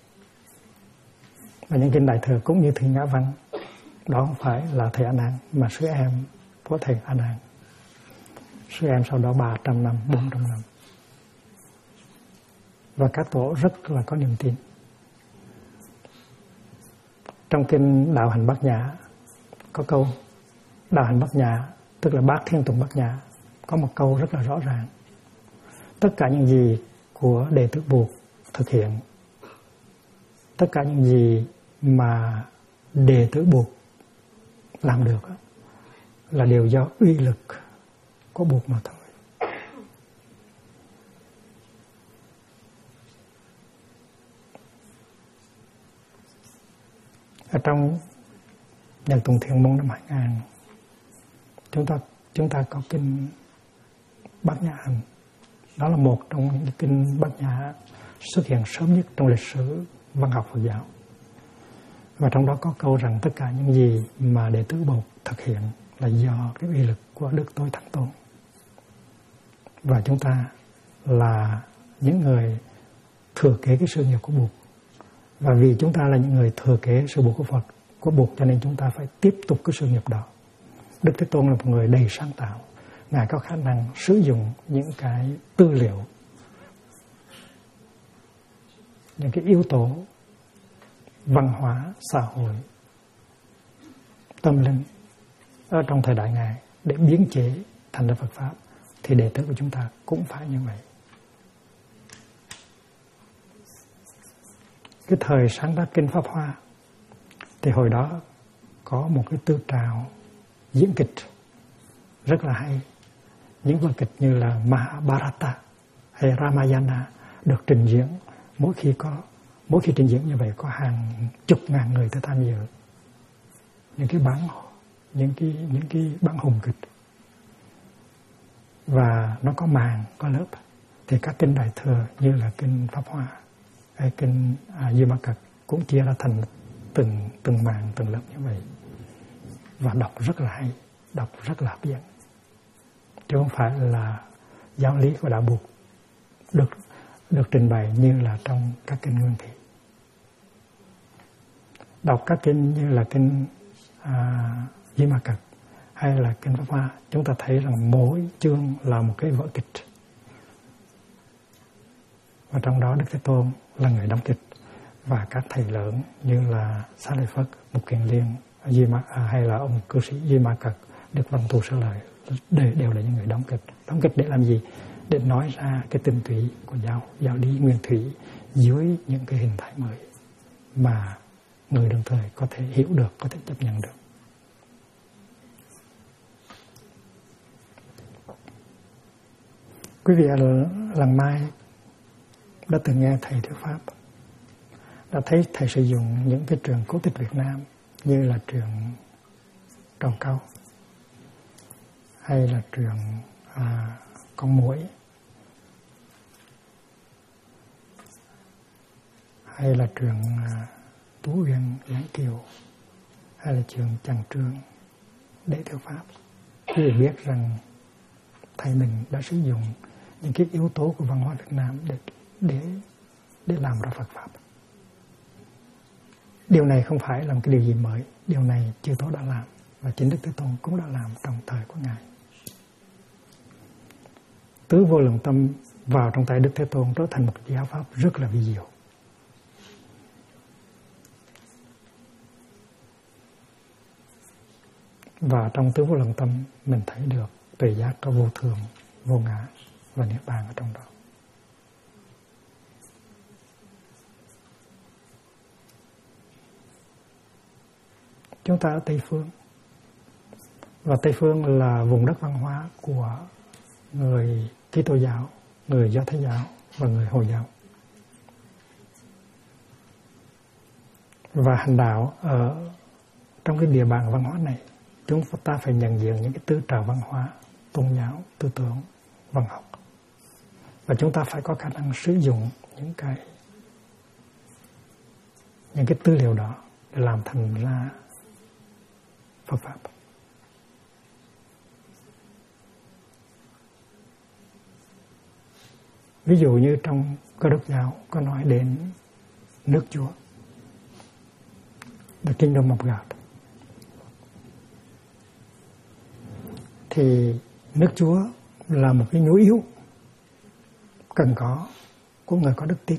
Và những kinh Đại Thừa cũng như Thi Ngã Văn, đó không phải là thầy A Nan mà sư em của thầy A Nan. Sư em sau đó 300 năm, 400 năm. Và các tổ rất là có niềm tin. Trong kinh Đạo Hành Bát Nhã có câu, Đạo Hành Bát Nhã tức là Bát Thiên Tùng Bát Nhã, có một câu rất là rõ ràng: tất cả những gì của đệ tử buộc thực hiện, tất cả những gì mà đệ tử buộc làm được là đều do uy lực của buộc mà thôi. Ở trong Nhật Tùng Thiện Môn năm 2000, chúng ta có kinh Bát Nhã Hành. Đó là một trong những kinh Bát Nhã xuất hiện sớm nhất trong lịch sử văn học Phật giáo. Và trong đó có câu rằng tất cả những gì mà đệ tử Bụt thực hiện là do cái uy lực của Đức Tối Thắng Tôn. Và chúng ta là những người thừa kế cái sự nghiệp của Bụt. Và vì chúng ta là những người thừa kế sự nghiệp của Phật, của Bụt, cho nên chúng ta phải tiếp tục cái sự nghiệp đó. Đức Thế Tôn là một người đầy sáng tạo. Ngài có khả năng sử dụng những cái tư liệu, những cái yếu tố văn hóa, xã hội, tâm linh ở trong thời đại Ngài để biến chế thành ra Phật Pháp. Thì đệ tử của chúng ta cũng phải như vậy. Cái thời sáng tác kinh Pháp Hoa thì hồi đó có một cái tư trào diễn kịch rất là hay. Những vở kịch như là Mahabharata hay Ramayana được trình diễn, mỗi khi trình diễn như vậy có hàng chục ngàn người tới tham dự. Những cái bản hùng kịch. Và nó có màn, có lớp. Thì các kinh Đại Thừa như là kinh Pháp Hoa hay kinh Di Ma Cật cũng chia ra thành từng màn, từng lớp như vậy. Và đọc rất là hay, đọc rất là hấp dẫn. Chứ không phải là giáo lý của Đạo Bụt được trình bày như là trong các kinh Nguyên Thủy. Đọc các kinh như là kinh Di Ma Cật hay là kinh Pháp Hoa, chúng ta thấy rằng mỗi chương là một cái vở kịch. Và trong đó Đức Thế Tôn là người đóng kịch. Và các thầy lớn như là Xá Lợi Phất, Mục Kiền Liên, hay là ông cư sĩ Di Ma Cật, Đức Văn Thù Sư Lợi đều là những người đóng kịch. Đóng kịch để làm gì? Để nói ra cái tinh túy của giáo lý Nguyên Thủy dưới những cái hình thái mới mà người đương thời có thể hiểu được, có thể chấp nhận được. Quý vị ở Làng Mai đã từng nghe thầy thuyết pháp, đã thấy thầy sử dụng những cái trường cổ tích Việt Nam như là trường Tròn Cau hay là trường Con Muỗi hay là trường Tú Uyên Láng Kiều hay là trường Tràng Trương để thuyết pháp. Quý vị biết rằng thầy mình đã sử dụng những cái yếu tố của văn hóa Việt Nam để làm ra Phật Pháp. Điều này không phải là một cái điều gì mới. Điều này chư Tổ đã làm và chính Đức Thế Tôn cũng đã làm trong thời của Ngài. Tứ Vô Lượng Tâm vào trong tay Đức Thế Tôn trở thành một giáo pháp rất là vi diệu. Và trong Tứ Vô Lượng Tâm mình thấy được tuệ giác có vô thường, vô ngã và niết bàn ở trong đó. Chúng ta ở Tây Phương, và Tây Phương là vùng đất văn hóa của người Kitô giáo, người Do Thái giáo và người Hồi giáo. Và hành đạo ở trong cái địa bàn văn hóa này, chúng ta phải nhận diện những cái tứ trào văn hóa, tôn giáo, tư tưởng, văn học. Và chúng ta phải có khả năng sử dụng những cái tư liệu đó để làm thành ra Phật Pháp. Ví dụ như trong Cơ Đốc giáo có nói đến nước Chúa, The Kingdom of God. Thì nước Chúa là một cái nhu yếu cần có của người có đức tin.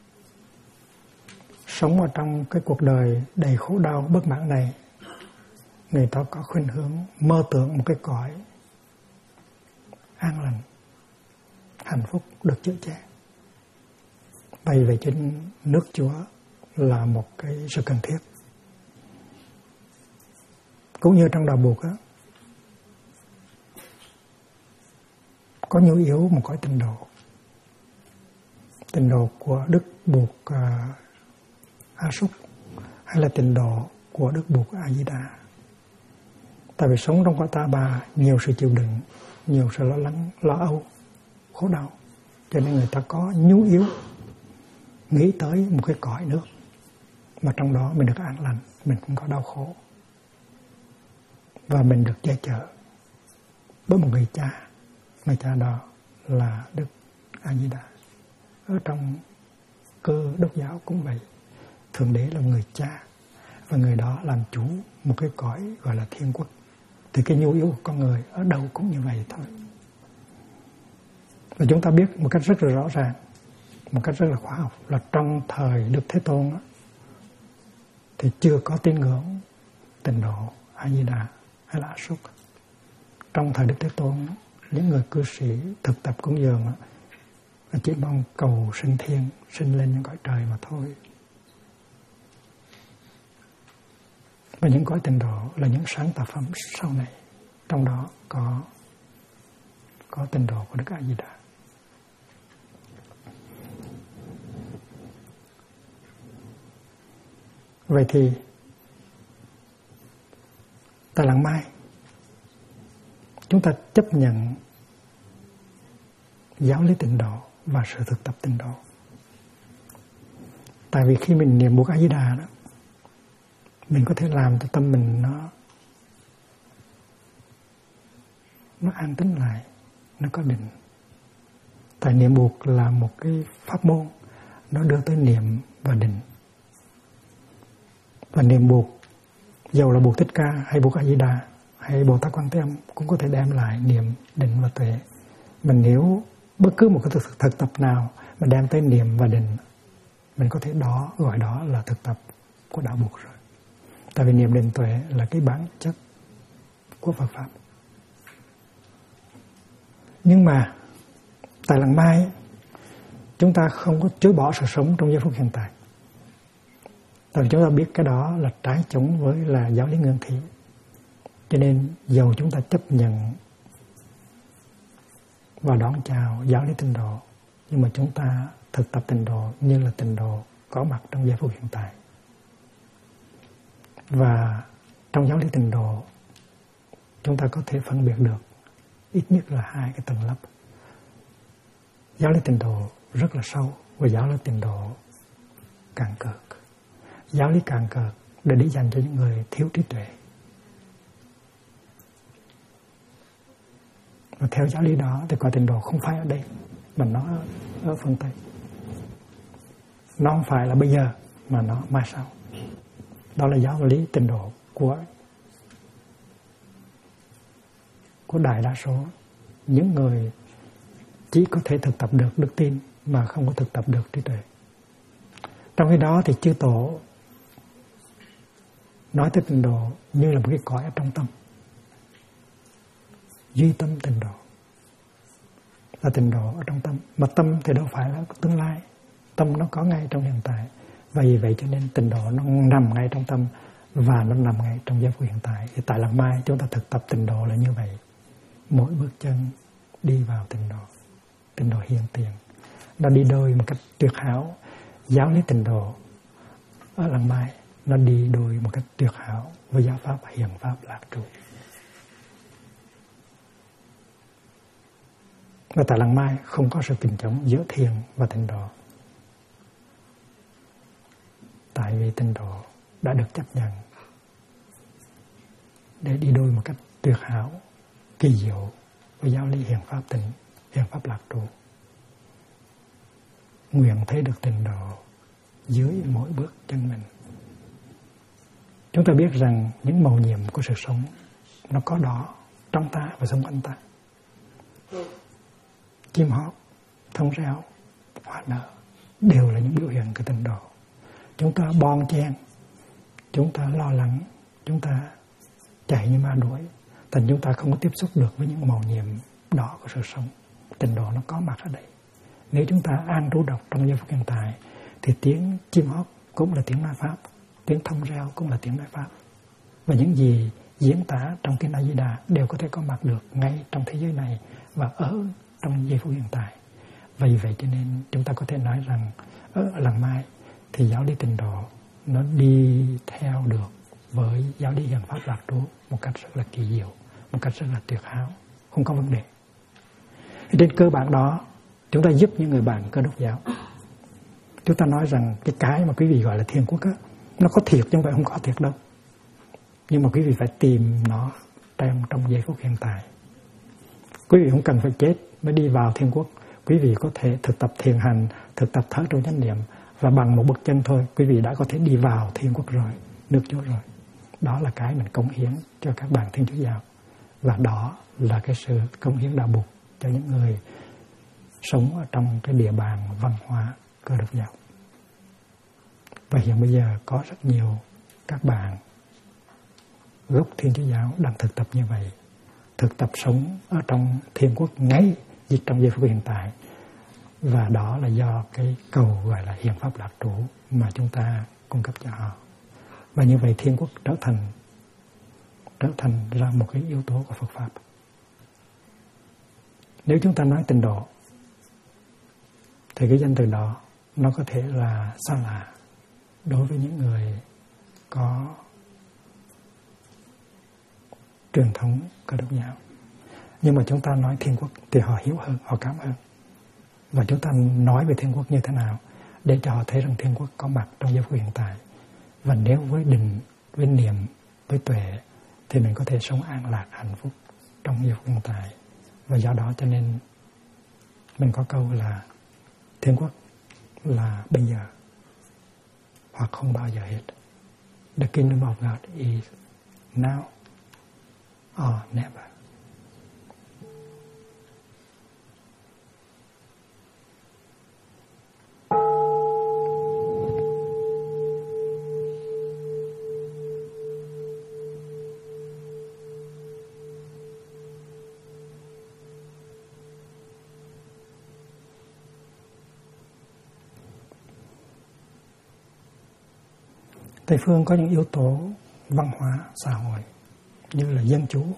Sống ở trong cái cuộc đời đầy khổ đau bất mãn này, người ta có khuynh hướng mơ tưởng một cái cõi an lành, hạnh phúc được chữa che. Vậy về trên nước Chúa là một cái sự cần thiết. Cũng như trong đạo Buộc á, có nhu yếu một cõi tịnh độ của Đức Buộc A Súc hay là tịnh độ của Đức Buộc A Di Đà. Tại vì sống trong cõi ta bà nhiều sự chịu đựng, nhiều sự lo lắng, lo âu, khổ đau, cho nên người ta có nhu yếu nghĩ tới một cái cõi nước mà trong đó mình được an lành, mình không có đau khổ và mình được che chở bởi một người cha. Người cha đó là Đức A Di Đà. Ở trong Cơ Đốc giáo cũng vậy, Thượng Đế là người cha và người đó làm chủ một cái cõi gọi là thiên quốc. Thì cái nhu yếu của con người ở đâu cũng như vậy thôi. Và chúng ta biết một cách rất là rõ ràng, một cách rất là khoa học, là trong thời Đức Thế Tôn thì chưa có tín ngưỡng tịnh độ A Di Đà hay là A Súc. Trong thời Đức Thế Tôn, những người cư sĩ thực tập cúng dường chỉ mong cầu sinh thiên, sinh lên những cõi trời mà thôi. Và những cõi tịnh độ là những sáng tạo phẩm sau này, trong đó có tịnh độ của Đức A Di Đà. Vậy thì tại Làng Mai chúng ta chấp nhận giáo lý tịnh độ và sự thực tập tịnh độ. Tại vì khi mình niệm Buộc A Di Đà đó, mình có thể làm cho tâm mình nó an tĩnh lại, nó có định. Tại niệm Buộc là một cái pháp môn, nó đưa tới niệm và định. Và niệm Buộc, dầu là Buộc Thích Ca hay Buộc A Di Đà hay Bồ Tát Quan Thế Âm cũng có thể đem lại niệm, định và tuệ. Mình nếu bất cứ một cái thực tập nào mà đem tới niệm và định, mình có thể gọi đó là thực tập của đạo Buộc rồi. Tại vì niệm, định, tuệ là cái bản chất của Phật Pháp. Nhưng mà tại Làng Mai chúng ta không có chối bỏ sự sống trong giây phút hiện tại. Tại vì chúng ta biết cái đó là trái chống với là giáo lý nguyên thủy. Cho nên dầu chúng ta chấp nhận và đón chào giáo lý tịnh độ, nhưng mà chúng ta thực tập tịnh độ như là tịnh độ có mặt trong giây phút hiện tại. Và trong giáo lý tịnh độ chúng ta có thể phân biệt được ít nhất là hai cái tầng lớp. Giáo lý tịnh độ rất là sâu và giáo lý tịnh độ cạn cợt. Giáo lý cạn cợt để dành cho những người thiếu trí tuệ. Và theo giáo lý đó thì cõi tịnh độ không phải ở đây, mà nó ở phương Tây. Nó không phải là bây giờ, mà nó mai sau. Đó là giáo lý tịnh độ của đại đa số những người chỉ có thể thực tập được đức tin mà không có thực tập được trí tuệ. Trong khi đó thì chư tổ nói tới tịnh độ như là một cái cõi ở trong tâm. Duy tâm tịnh độ là tịnh độ ở trong tâm. Mà tâm thì đâu phải là tương lai, tâm nó có ngay trong hiện tại. Và vì vậy cho nên tịnh độ nó nằm ngay trong tâm và nó nằm ngay trong giây phút hiện tại. Thì tại Làng Mai chúng ta thực tập tịnh độ là như vậy. Mỗi bước chân đi vào tịnh độ hiện tiền. Nó đi đôi một cách tuyệt hảo. Giáo lý tịnh độ ở Làng Mai nó đi đôi một cách tuyệt hảo với giáo pháp hiện pháp lạc trụ. Và tại Làng Mai không có sự kình chống giữa thiền và tịnh độ. Tại vì tịnh độ đã được chấp nhận để đi đôi một cách tuyệt hảo, kỳ diệu với giáo lý hiện pháp lạc trụ. nguyện thấy được tịnh độ dưới mỗi bước chân mình. Chúng ta biết rằng những màu nhiệm của sự sống nó có đó trong ta và xung quanh ta. Chim hót, thông reo, hoa nở đều là những biểu hiện của tịnh độ. Chúng ta bon chen, chúng ta lo lắng, chúng ta chạy như ma đuổi, thành chúng ta không có tiếp xúc được với những màu nhiệm đó của sự sống. Tịnh độ nó có mặt ở đây. Nếu chúng ta an trú độc trong giây phút hiện tại thì tiếng chim hót cũng là tiếng nói pháp, tiếng thông reo cũng là tiếng nói pháp. Và những gì diễn tả trong kinh A Di Đà đều có thể có mặt được ngay trong thế giới này và ở trong giây phút hiện tại. Vì vậy cho nên chúng ta có thể nói rằng ở Làng Mai thì giáo lý tịnh độ nó đi theo được với giáo lý hiện pháp lạc trú một cách rất là kỳ diệu, một cách rất là tuyệt hảo, không có vấn đề. Trên cơ bản đó chúng ta giúp những người bạn Cơ Đốc giáo. Chúng ta nói rằng cái mà quý vị gọi là thiên quốc á, nó có thiệt chứ không phải không có thiệt đâu. Nhưng mà quý vị phải tìm nó trong giây phút hiện tại. Quý vị không cần phải chết mới đi vào thiên quốc. Quý vị có thể thực tập thiền hành, thực tập thở trong chánh niệm và bằng một bước chân thôi, quý vị đã có thể đi vào thiên quốc rồi, nước Chúa rồi. Đó là cái mình cống hiến cho các bạn Thiên Chúa giáo. Và đó là cái sự cống hiến đạo buộc cho những người sống ở trong cái địa bàn văn hóa Cơ Đốc giáo. Và hiện bây giờ có rất nhiều các bạn gốc Thiên Chúa giáo đang thực tập như vậy, thực tập sống ở trong thiên quốc ngay trong giây phút hiện tại. Và đó là do cái cầu gọi là hiện pháp lạc trú mà chúng ta cung cấp cho họ. Và như vậy thiên quốc trở thành ra một cái yếu tố của Phật pháp. Nếu chúng ta nói tịnh độ thì cái danh từ đó nó có thể là xa lạ đối với những người có truyền thống Cơ Đốc giáo. Nhưng mà chúng ta nói thiên quốc thì họ hiểu hơn, họ cảm hơn. Và chúng ta nói về thiên quốc như thế nào để cho họ thấy rằng thiên quốc có mặt trong giây phút hiện tại. Và nếu với định, với niệm, với tuệ thì mình có thể sống an lạc, hạnh phúc trong giây phút hiện tại. Và do đó cho nên mình có câu là thiên quốc là bây giờ hoặc không bao giờ hết. The kingdom of God is now or never. Tây phương có những yếu tố văn hóa, xã hội như là dân chủ,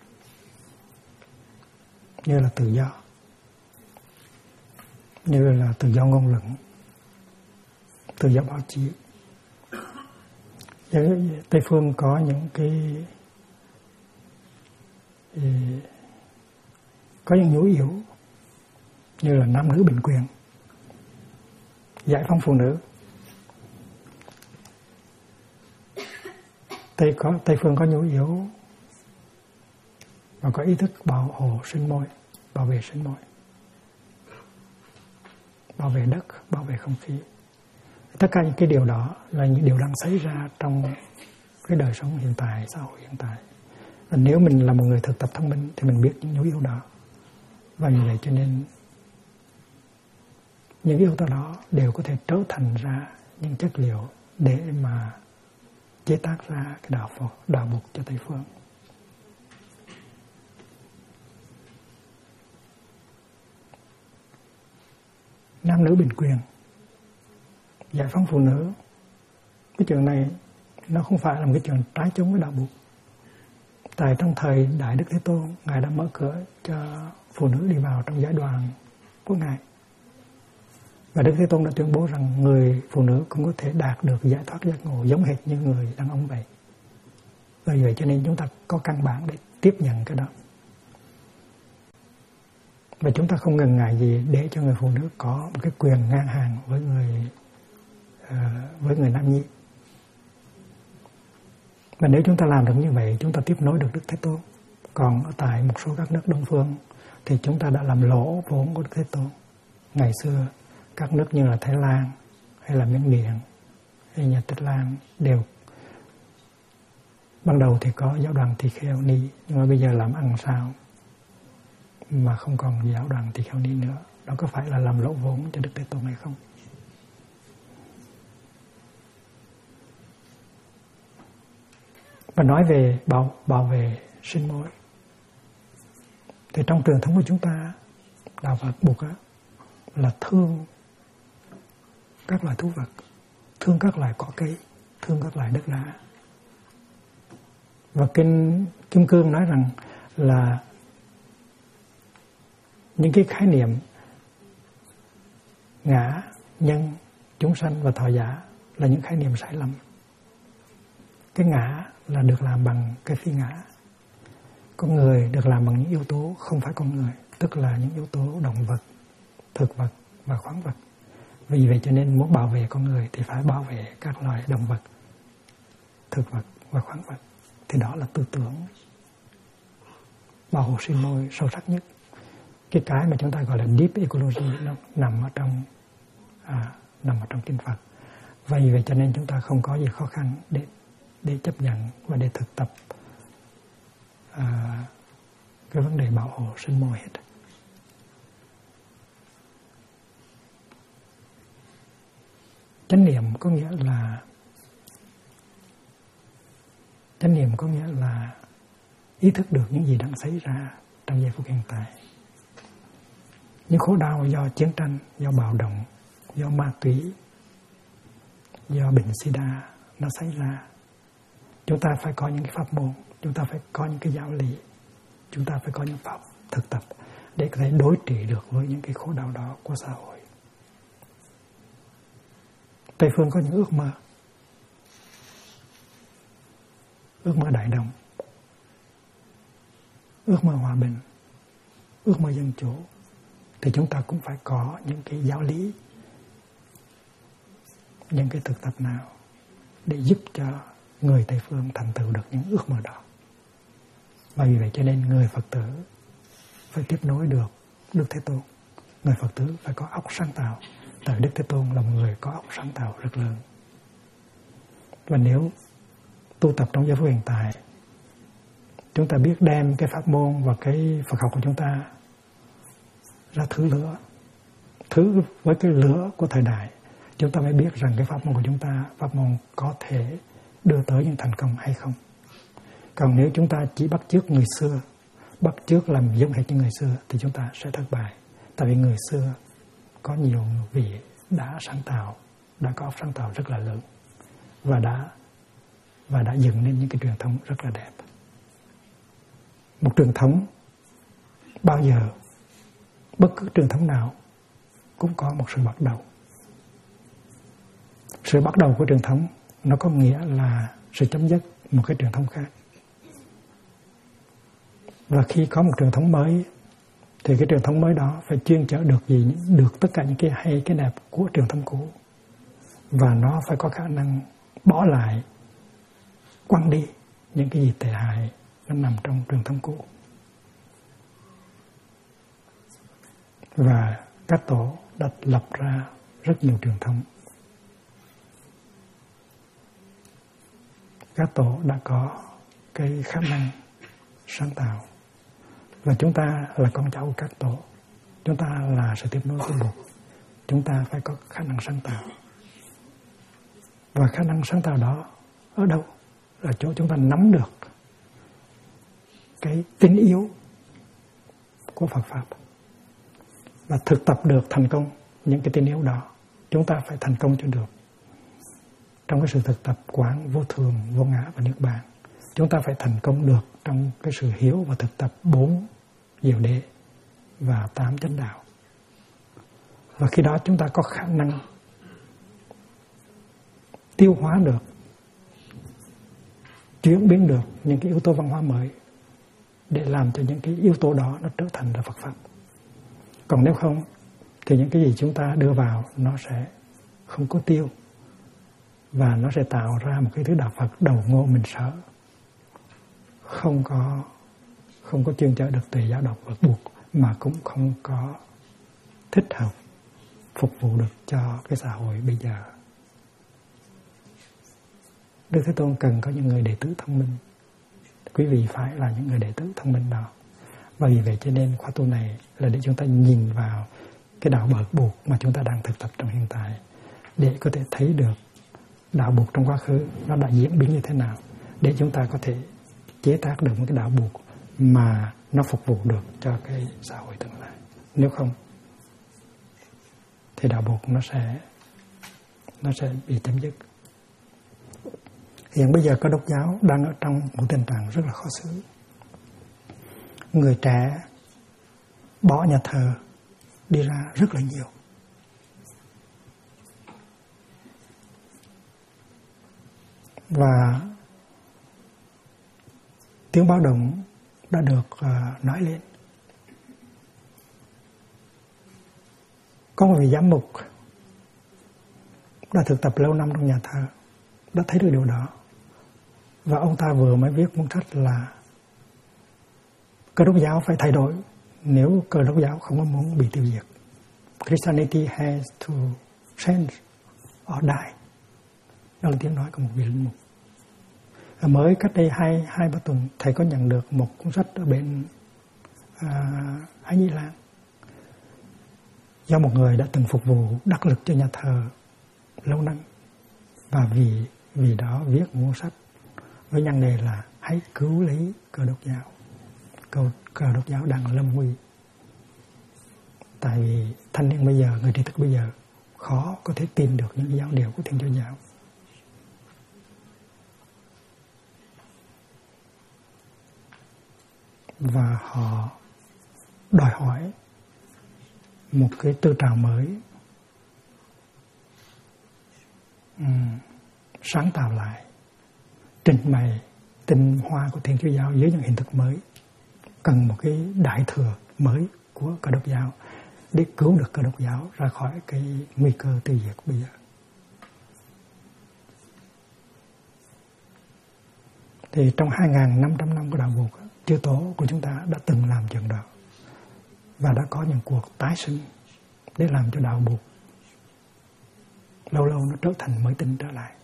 như là tự do, như là tự do ngôn luận, tự do báo chí. Tây phương có những có những nhu yếu như là nam nữ bình quyền, giải phóng phụ nữ. Tây phương có nhu yếu và có ý thức bảo hộ sinh môi, bảo vệ sinh môi, bảo vệ đất, bảo vệ không khí. Tất cả những cái điều đó là những điều đang xảy ra trong cái đời sống hiện tại, xã hội hiện tại. Và nếu mình là một người thực tập thông minh thì mình biết những nhu yếu đó. Và như vậy cho nên những yếu tố đó đều có thể trở thành ra những chất liệu để mà chế tác ra cái đạo buộc cho Tây phương. Nam nữ bình quyền, giải phóng phụ nữ. Cái chuyện này nó không phải là một cái chuyện trái chống với đạo buộc. Tại trong thời Đại Đức Thế Tôn, Ngài đã mở cửa cho phụ nữ đi vào trong giới đoàn của Ngài. Và Đức Thế Tôn đã tuyên bố rằng người phụ nữ cũng có thể đạt được giải thoát giác ngộ giống hệt như người đàn ông vậy. Vì vậy cho nên chúng ta có căn bản để tiếp nhận cái đó. Và chúng ta không ngần ngại gì để cho người phụ nữ có một cái quyền ngang hàng với người nam nhi. Và nếu chúng ta làm được như vậy, chúng ta tiếp nối được Đức Thế Tôn. Còn ở tại một số các nước Đông phương thì chúng ta đã làm lỗ vốn của Đức Thế Tôn. Ngày xưa các nước như là Thái Lan hay là Miến Điện hay Nhật Tích Lan đều ban đầu thì có giáo đoàn Tỳ Kheo Ni, nhưng mà bây giờ làm ăn sao mà không còn giáo đoàn Tỳ Kheo Ni nữa? Đó có phải là làm lỗ vốn cho Đức Thế Tôn hay không? Và nói về bảo vệ sinh môi, thì trong truyền thống của chúng ta, đạo Phật buộc là thương các loài thú vật, thương các loài cỏ cây, thương các loài đất đá. Và Kinh Kim Cương nói rằng là những cái khái niệm ngã, nhân, chúng sanh và thọ giả là những khái niệm sai lầm. Cái ngã là được làm bằng cái phi ngã. Con người được làm bằng những yếu tố không phải con người, tức là những yếu tố động vật, thực vật và khoáng vật. Vì vậy cho nên muốn bảo vệ con người thì phải bảo vệ các loài động vật, thực vật và khoáng vật. Thì đó là tư tưởng bảo hộ sinh môi sâu sắc nhất. Cái mà chúng ta gọi là deep ecology nó nằm ở trong kinh Phật. Vì vậy cho nên chúng ta không có gì khó khăn để chấp nhận và để thực tập cái vấn đề bảo hộ sinh môi hết. Chánh niệm có nghĩa là ý thức được những gì đang xảy ra trong giây phút hiện tại. Những khổ đau do chiến tranh, do bạo động, do ma túy, do bệnh sida nó xảy ra. Chúng ta phải có những cái pháp môn, chúng ta phải có những cái giáo lý, chúng ta phải có những pháp thực tập để có thể đối trị được với những cái khổ đau đó của xã hội. Tây phương có những ước mơ đại đồng, ước mơ hòa bình, ước mơ dân chủ, thì chúng ta cũng phải có những cái giáo lý, những cái thực tập nào để giúp cho người Tây phương thành tựu được những ước mơ đó. Và vì vậy cho nên người Phật tử phải tiếp nối được Đức Thế Tôn. Người Phật tử phải có óc sáng tạo. Tại Đức Thế Tôn là một người có óc sáng tạo rất lớn. Và nếu tu tập trong giây phút hiện tại, chúng ta biết đem cái pháp môn và cái Phật học của chúng ta ra thử với cái lửa của thời đại, chúng ta mới biết rằng cái pháp môn của chúng ta, pháp môn có thể đưa tới những thành công hay không. Còn nếu chúng ta chỉ bắt chước người xưa, bắt chước làm giống hệt như người xưa, thì chúng ta sẽ thất bại. Tại vì người xưa có nhiều vị đã sáng tạo, đã có sáng tạo rất là lớn và đã dựng nên những cái truyền thống rất là đẹp. Một truyền thống bao giờ, bất cứ truyền thống nào cũng có một sự bắt đầu. Sự bắt đầu của truyền thống nó có nghĩa là sự chấm dứt một cái truyền thống khác. Và khi có một truyền thống mới thì cái truyền thống mới đó phải chuyên chở được tất cả những cái hay, cái đẹp của truyền thống cũ. Và nó phải có khả năng bỏ lại, quăng đi những cái gì tệ hại nó nằm trong truyền thống cũ. Và các tổ đã lập ra rất nhiều truyền thống. Các tổ đã có cái khả năng sáng tạo. Và chúng ta là con cháu của các tổ. Chúng ta là sự tiếp nối của Bụt. Chúng ta phải có khả năng sáng tạo. Và khả năng sáng tạo đó ở đâu? Là chỗ chúng ta nắm được cái tính yếu của Phật Pháp. Và thực tập được thành công những cái tính yếu đó. Chúng ta phải thành công cho được. Trong cái sự thực tập quán vô thường, vô ngã và niết bàn, chúng ta phải thành công được trong cái sự hiểu và thực tập 4 diệu đế và 8 chánh đạo. Và khi đó chúng ta có khả năng tiêu hóa được, chuyển biến được những cái yếu tố văn hóa mới để làm cho những cái yếu tố đó nó trở thành là Phật Pháp. Còn nếu không thì những cái gì chúng ta đưa vào nó sẽ không có tiêu, và nó sẽ tạo ra một cái thứ đạo Phật đầu ngô mình sở, không có chuyên chở được tùy giáo độc và buộc, mà cũng không có thích hợp phục vụ được cho cái xã hội bây giờ. Đức Thế Tôn cần có những người đệ tử thông minh. Quý vị phải là những người đệ tử thông minh đó. Và vì vậy cho nên khóa tu này là để chúng ta nhìn vào cái đạo bợt buộc mà chúng ta đang thực tập trong hiện tại, để có thể thấy được đạo buộc trong quá khứ nó đã diễn biến như thế nào, để chúng ta có thể chế tác được một cái đạo buộc mà nó phục vụ được cho cái xã hội tương lai. Nếu không thì đạo buộc nó sẽ bị chấm dứt. Hiện bây giờ Cơ Đốc giáo đang ở trong một tình trạng rất là khó xử. Người trẻ bỏ nhà thờ đi ra rất là nhiều. Và tiếng báo động đã được nói lên. Có một vị giám mục đã thực tập lâu năm trong nhà thờ đã thấy được điều đó. Và ông ta vừa mới viết cuốn sách là Cơ Đốc giáo phải thay đổi nếu Cơ Đốc giáo không có muốn bị tiêu diệt. Christianity has to change or die. Đó là tiếng nói của một vị linh mục. Mới cách đây 2-3 tuần, thầy có nhận được một cuốn sách ở bên Ái Nhĩ Lan do một người đã từng phục vụ đắc lực cho nhà thờ lâu năm, và vì đó viết một cuốn sách với nhan đề là hãy cứu lấy Cơ Đốc giáo. Cơ Đốc giáo đang lâm nguy. Tại vì thanh niên bây giờ, người trí thức bây giờ khó có thể tin được những cái giáo điều của Thiên Chúa giáo. Và họ đòi hỏi một cái tư trào mới, sáng tạo lại, trình bày tinh hoa của Thiên Chúa giáo dưới những hình thức mới. Cần một cái đại thừa mới của Cơ Đốc giáo để cứu được Cơ Đốc giáo ra khỏi cái nguy cơ tiêu diệt bây giờ. Thì trong 2.500 năm của đạo buộc, chư tổ của chúng ta đã từng làm chuyện đó và đã có những cuộc tái sinh để làm cho đạo buộc lâu lâu nó trở thành mới tinh trở lại.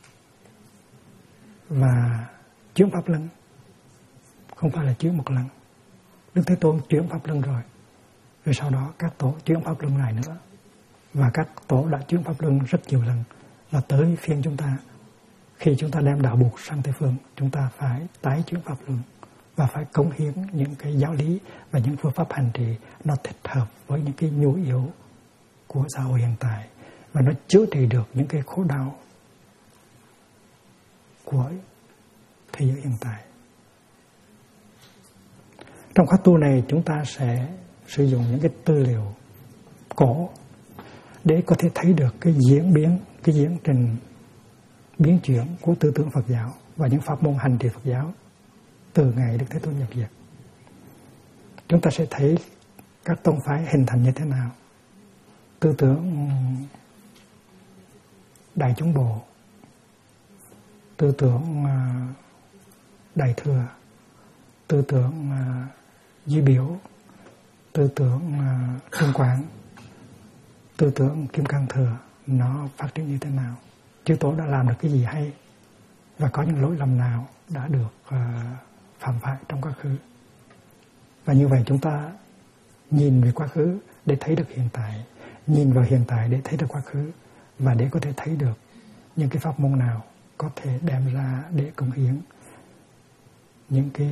Và chuyển pháp luân không phải là chuyển một lần. Đức Thế Tôn chuyển pháp luân rồi sau đó các tổ chuyển pháp luân lại nữa, và các tổ đã chuyển pháp luân rất nhiều lần. Và tới phiên chúng ta, khi chúng ta đem đạo buộc sang Tây phương, chúng ta phải tái chuyển pháp luân và phải cống hiến những cái giáo lý và những phương pháp hành trì nó thích hợp với những cái nhu yếu của xã hội hiện tại, và nó chữa trị được những cái khổ đau của thế giới hiện tại. Trong khóa tu này chúng ta sẽ sử dụng những cái tư liệu cổ để có thể thấy được cái diễn trình biến chuyển của tư tưởng Phật giáo và những pháp môn hành trì Phật giáo từ ngày Đức Thế Tôn nhập diệt. Chúng ta sẽ thấy các tông phái hình thành như thế nào. Tư tưởng Đại Chúng Bộ, tư tưởng Đại Thừa, tư tưởng Duy Biểu, tư tưởng Trung Quán, tư tưởng Kim Cang Thừa, nó phát triển như thế nào. Chư tổ đã làm được cái gì hay, và có những lỗi lầm nào đã được phạm phải trong quá khứ. Và như vậy chúng ta nhìn về quá khứ để thấy được hiện tại, nhìn vào hiện tại để thấy được quá khứ, và để có thể thấy được những cái pháp môn nào có thể đem ra để cống hiến, những cái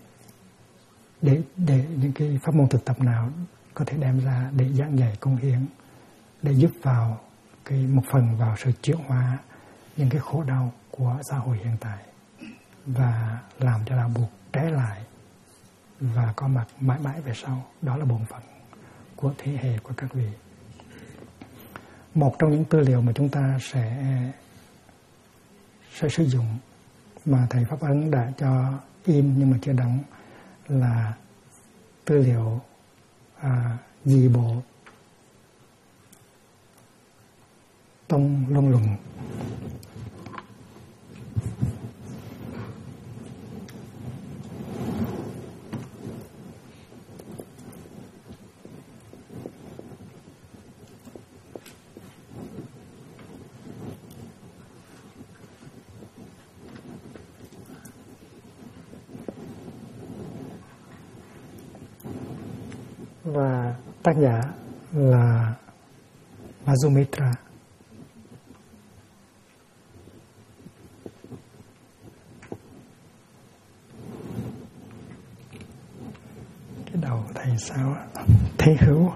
để những cái pháp môn thực tập nào có thể đem ra để giảng dạy cống hiến, để giúp vào một phần vào sự chuyển hóa những cái khổ đau của xã hội hiện tại, và làm cho đạo buộc trái lại và có mặt mãi mãi về sau. Đó là bổn phận của thế hệ của các vị. Một trong những tư liệu mà chúng ta sẽ sử dụng mà thầy Pháp Ấn đã cho in nhưng mà chưa đóng là tư liệu Dị Bộ Tông Luân Luận. và tác giả là Madhumitra. Cái đầu thầy sao Thế Hữu.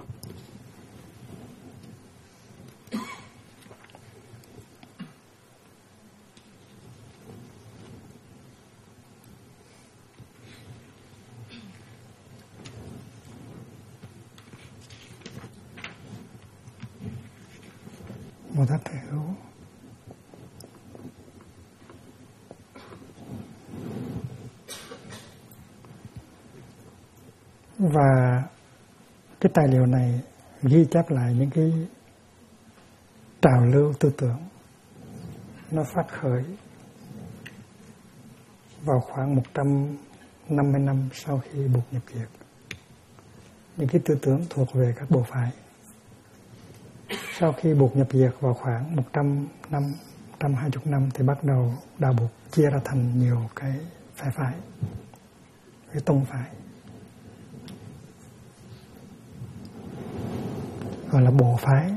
Bồ Tát Thế Hữu. Và cái tài liệu này ghi chép lại những cái trào lưu tư tưởng nó phát khởi vào khoảng 150 năm sau khi Bụt nhập diệt. Những cái tư tưởng thuộc về các bộ phái. Sau khi Bụt nhập diệt vào khoảng 100 năm, 120 năm thì bắt đầu Đạo Bụt chia ra thành nhiều cái phe phái, cái tông phái, gọi là bộ phái.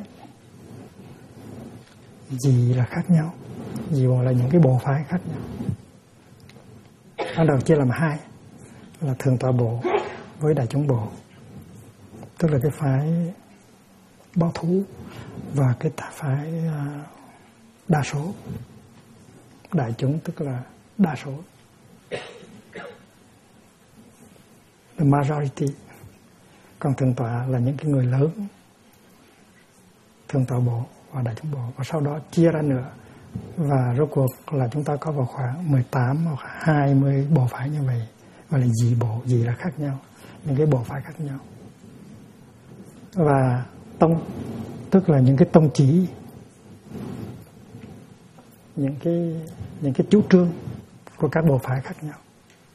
Gì là khác nhau, gì gọi là những cái bộ phái khác nhau. Ban đầu chia làm hai, là Thượng Tọa Bộ với Đại Chúng Bộ, tức là cái phái bảo thủ và cái phái đa số. Đại chúng tức là đa số, the majority. Còn Thượng Tọa là những cái người lớn, Thượng Tọa Bộ và Đại Chúng Bộ. Và sau đó chia ra nữa, và rốt cuộc là chúng ta có vào khoảng 18 hoặc 20 bộ phái như vậy, gọi là dị bộ. Dị là khác nhau, những cái bộ phái khác nhau. Và tông tức là những cái tông chỉ, những cái chủ trương của các bộ phái khác nhau.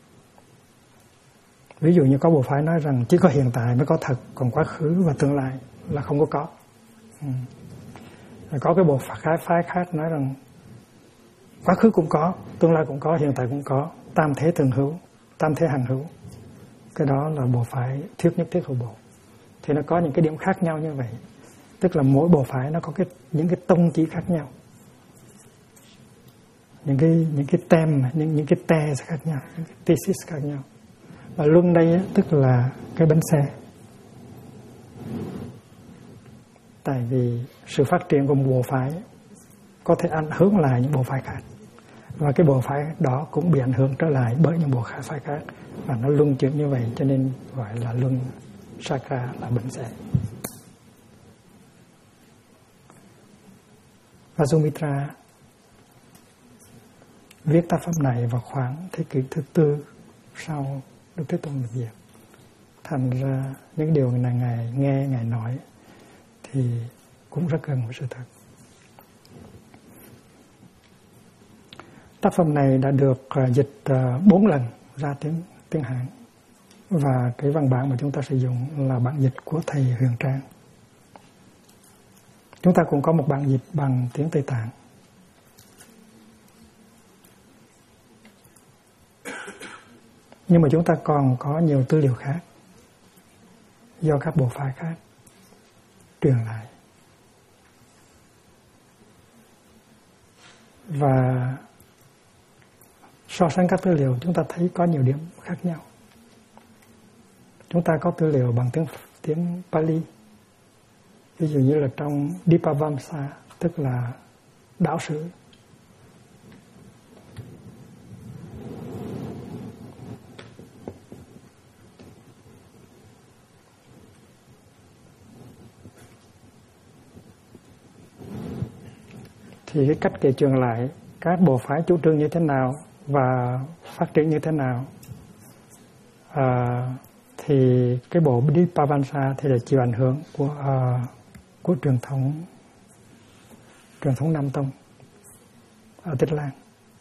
Ví dụ như có bộ phái nói rằng chỉ có hiện tại mới có thật, còn quá khứ và tương lai là không có. Có cái bộ phái khác nói rằng quá khứ cũng có, tương lai cũng có, hiện tại cũng có, tam thế thường hữu, tam thế hằng hữu. Cái đó là bộ phái Thuyết Nhất Thiết Hữu Bộ. Thì nó có những cái điểm khác nhau như vậy. Tức là mỗi bộ phái nó có những cái tông chỉ khác nhau, những cái tem, những cái te khác nhau, những cái thesis khác nhau. Và luân đây tức là cái bánh xe. Tại vì sự phát triển của một bộ phái có thể ảnh hưởng lại những bộ phái khác, và cái bộ phái đó cũng bị ảnh hưởng trở lại bởi những bộ phái khác, và nó luân chuyển như vậy, cho nên gọi là luân sakra, là bánh xe. Và Sumitra viết tác phẩm này vào khoảng thế kỷ thứ 4 sau Đức Thế Tôn nhập diệt. Thành ra những điều này Ngài nghe, Ngài nói thì cũng rất gần với sự thật. Tác phẩm này đã được dịch 4 lần ra tiếng Hán, và cái văn bản mà chúng ta sử dụng là bản dịch của thầy Huyền Trang. Chúng ta cũng có một bản dịch bằng tiếng Tây Tạng. Nhưng mà chúng ta còn có nhiều tư liệu khác do các bộ phái khác truyền lại. Và so sánh các tư liệu, chúng ta thấy có nhiều điểm khác nhau. Chúng ta có tư liệu bằng tiếng Pali. Ví dụ như là trong Dipavamsa, tức là đạo sử. Thì cái cách kể chuyện lại các bộ phái chủ trương như thế nào và phát triển như thế nào, thì cái bộ Dipavamsa thì là chịu ảnh hưởng của truyền thống Nam Tông ở Tích Lan.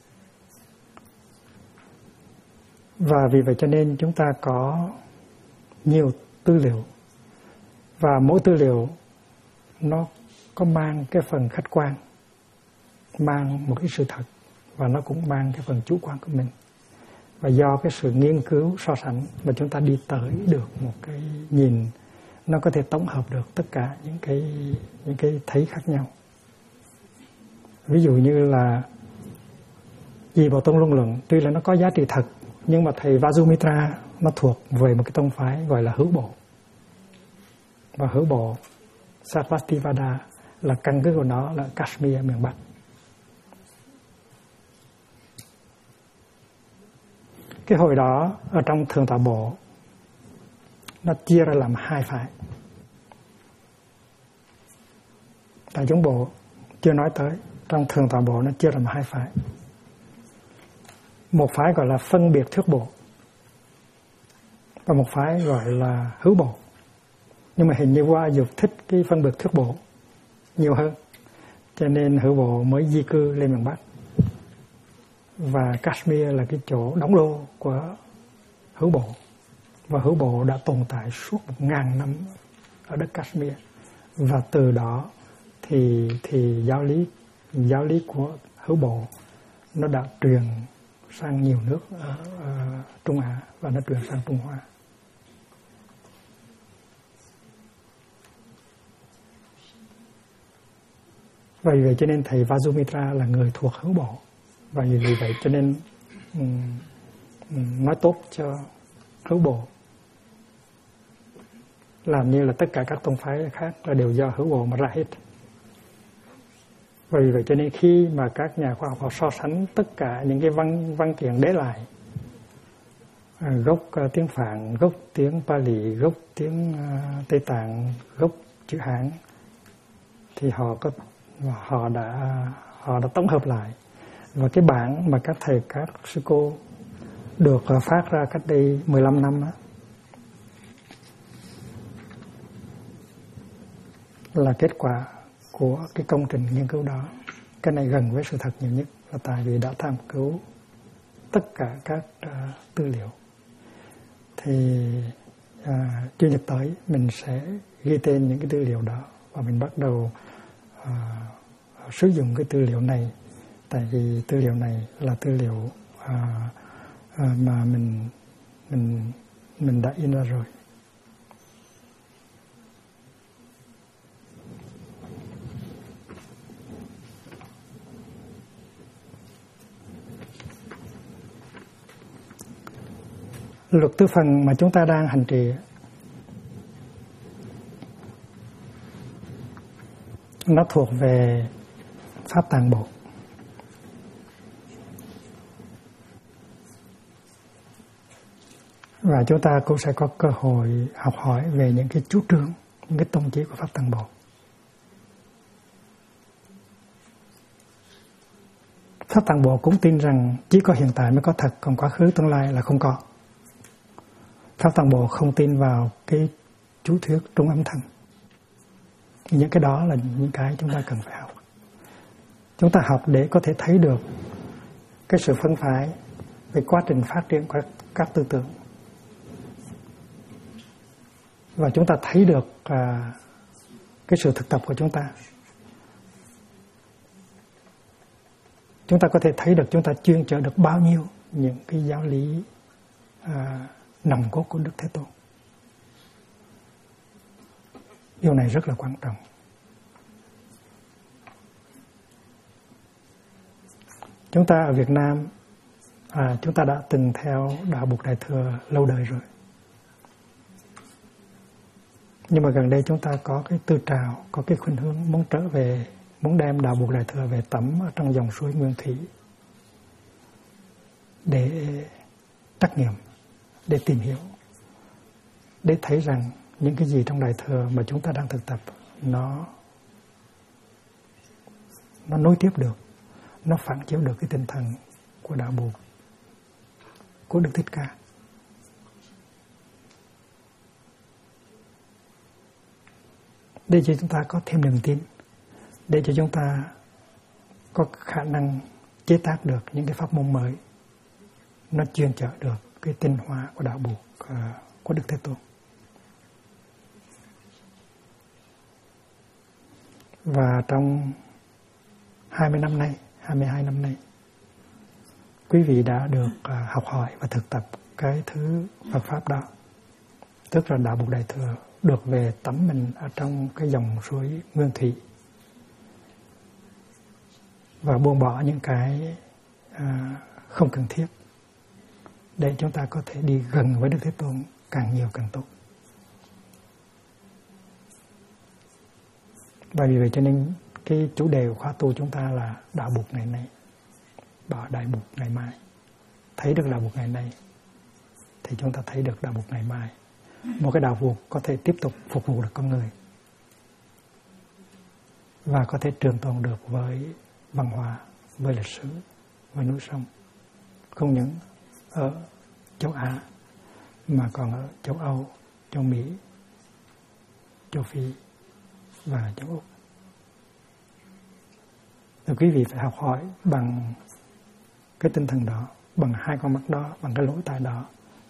Và vì vậy cho nên chúng ta có nhiều tư liệu, và mỗi tư liệu nó có mang cái phần khách quan, mang một cái sự thật, và nó cũng mang cái phần chủ quan của mình. Và do cái sự nghiên cứu so sánh mà chúng ta đi tới được một cái nhìn nó có thể tổng hợp được tất cả những cái thấy khác nhau. Ví dụ như là Di Bảo Tông Luân Luận, tuy là nó có giá trị thật, nhưng mà thầy Vajumitra nó thuộc về một cái tông phái gọi là hữu bộ. Và hữu bộ Sarvastivada là căn cứ của nó là Kashmir, miền Bắc. Cái hồi đó ở trong Thượng Tọa Bộ nó chia ra làm hai phái. Tại chúng bộ chưa nói tới, trong Thượng Tọa Bộ nó chia ra làm hai phái. Một phái gọi là phân biệt thuyết bộ và một phái gọi là hữu bộ. Nhưng mà hình như Hoa Dục thích cái phân biệt thuyết bộ nhiều hơn, cho nên hữu bộ mới di cư lên miền Bắc. Và Kashmir là cái chỗ đóng đô của hữu bộ. Và hữu bộ đã tồn tại suốt 1000 năm ở đất Kashmir. Và từ đó thì giáo lý của hữu bộ nó đã truyền sang nhiều nước ở Trung Á và nó truyền sang Trung Hoa. Vì vậy cho nên thầy Vajumitra là người thuộc hữu bộ. Và vì vậy cho nên nói tốt cho hữu bộ, làm như là tất cả các tông phái khác là đều do hữu bộ mà ra hết. Vì vậy cho nên khi mà các nhà khoa học họ so sánh tất cả những cái văn kiện để lại, gốc tiếng Phạn, gốc tiếng Pali, gốc tiếng Tây Tạng, gốc chữ Hán, thì họ đã tổng hợp lại. Và cái bản mà các thầy, các sư cô được phát ra cách đây 15 năm đó, là kết quả của cái công trình nghiên cứu đó. Cái này gần với sự thật nhiều nhất là tại vì đã tham cứu tất cả các tư liệu. Thì Chủ nhật tới mình sẽ ghi tên những cái tư liệu đó và mình bắt đầu sử dụng cái tư liệu này. Tại vì tư liệu này là tư liệu mà mình đã in ra rồi. Luật tứ phần mà chúng ta đang hành trì nó thuộc về Pháp Tạng Bộ. Và chúng ta cũng sẽ có cơ hội học hỏi về những cái chủ trương, những cái tông chỉ của Pháp Tạng Bộ. Pháp Tạng Bộ cũng tin rằng chỉ có hiện tại mới có thật, còn quá khứ tương lai là không có. Pháp Tạng Bộ không tin vào cái chú thuyết trung âm thanh. Những cái đó là những cái chúng ta cần phải học. Chúng ta học để có thể thấy được cái sự phân phái về quá trình phát triển của các tư tưởng. Và chúng ta thấy được cái sự thực tập của chúng ta. Chúng ta có thể thấy được chúng ta chuyên chở được bao nhiêu những cái giáo lý nòng cốt của Đức Thế Tôn. Điều này rất là quan trọng. Chúng ta ở Việt Nam, chúng ta đã từng theo đạo Bụt Đại Thừa lâu đời rồi. Nhưng mà gần đây chúng ta có cái tư trào, có cái khuynh hướng muốn trở về, muốn đem đạo Bụt Đại Thừa về tắm ở trong dòng suối Nguyên Thủy để trắc nghiệm, để tìm hiểu, để thấy rằng những cái gì trong Đại Thừa mà chúng ta đang thực tập nó nối tiếp được, nó phản chiếu được cái tinh thần của đạo Bụt, của Đức Thích Ca. Để cho chúng ta có thêm niềm tin, để cho chúng ta có khả năng chế tác được những cái pháp môn mới, nó chuyên chở được cái tinh hoa của đạo Bụt, của Đức Thế Tôn. Và trong 20 năm nay, 22 năm nay, quý vị đã được học hỏi và thực tập cái thứ Phật Pháp đó, tức là đạo Bụt Đại Thừa được về tắm mình ở trong cái dòng suối nguyên thủy và buông bỏ những cái không cần thiết để chúng ta có thể đi gần với Đức Thế Tôn càng nhiều càng tốt. Và vì vậy cho nên cái chủ đề của khóa tu chúng ta là đạo buộc ngày nay, bỏ đại buộc ngày mai. Thấy được đạo buộc ngày nay thì chúng ta thấy được đạo buộc ngày mai. Một cái đạo buộc có thể tiếp tục phục vụ được con người và có thể trường tồn được với văn hóa, với lịch sử, với núi sông. Không những ở châu Á mà còn ở châu Âu, châu Mỹ, châu Phi và châu Úc. Thì quý vị phải học hỏi bằng cái tinh thần đó, bằng hai con mắt đó, bằng cái lỗ tai đó.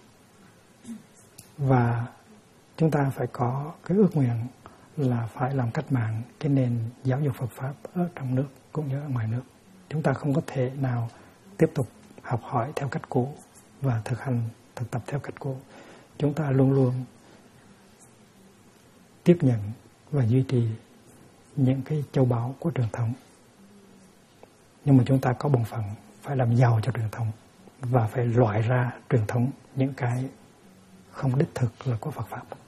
Và chúng ta phải có cái ước nguyện là phải làm cách mạng cái nền giáo dục Phật Pháp ở trong nước cũng như ở ngoài nước. Chúng ta không có thể nào tiếp tục học hỏi theo cách cũ và thực tập theo cách cũ. Chúng ta luôn luôn tiếp nhận và duy trì những cái châu báu của truyền thống. Nhưng mà chúng ta có bổn phận phải làm giàu cho truyền thống và phải loại ra truyền thống những cái không đích thực là của Phật Pháp.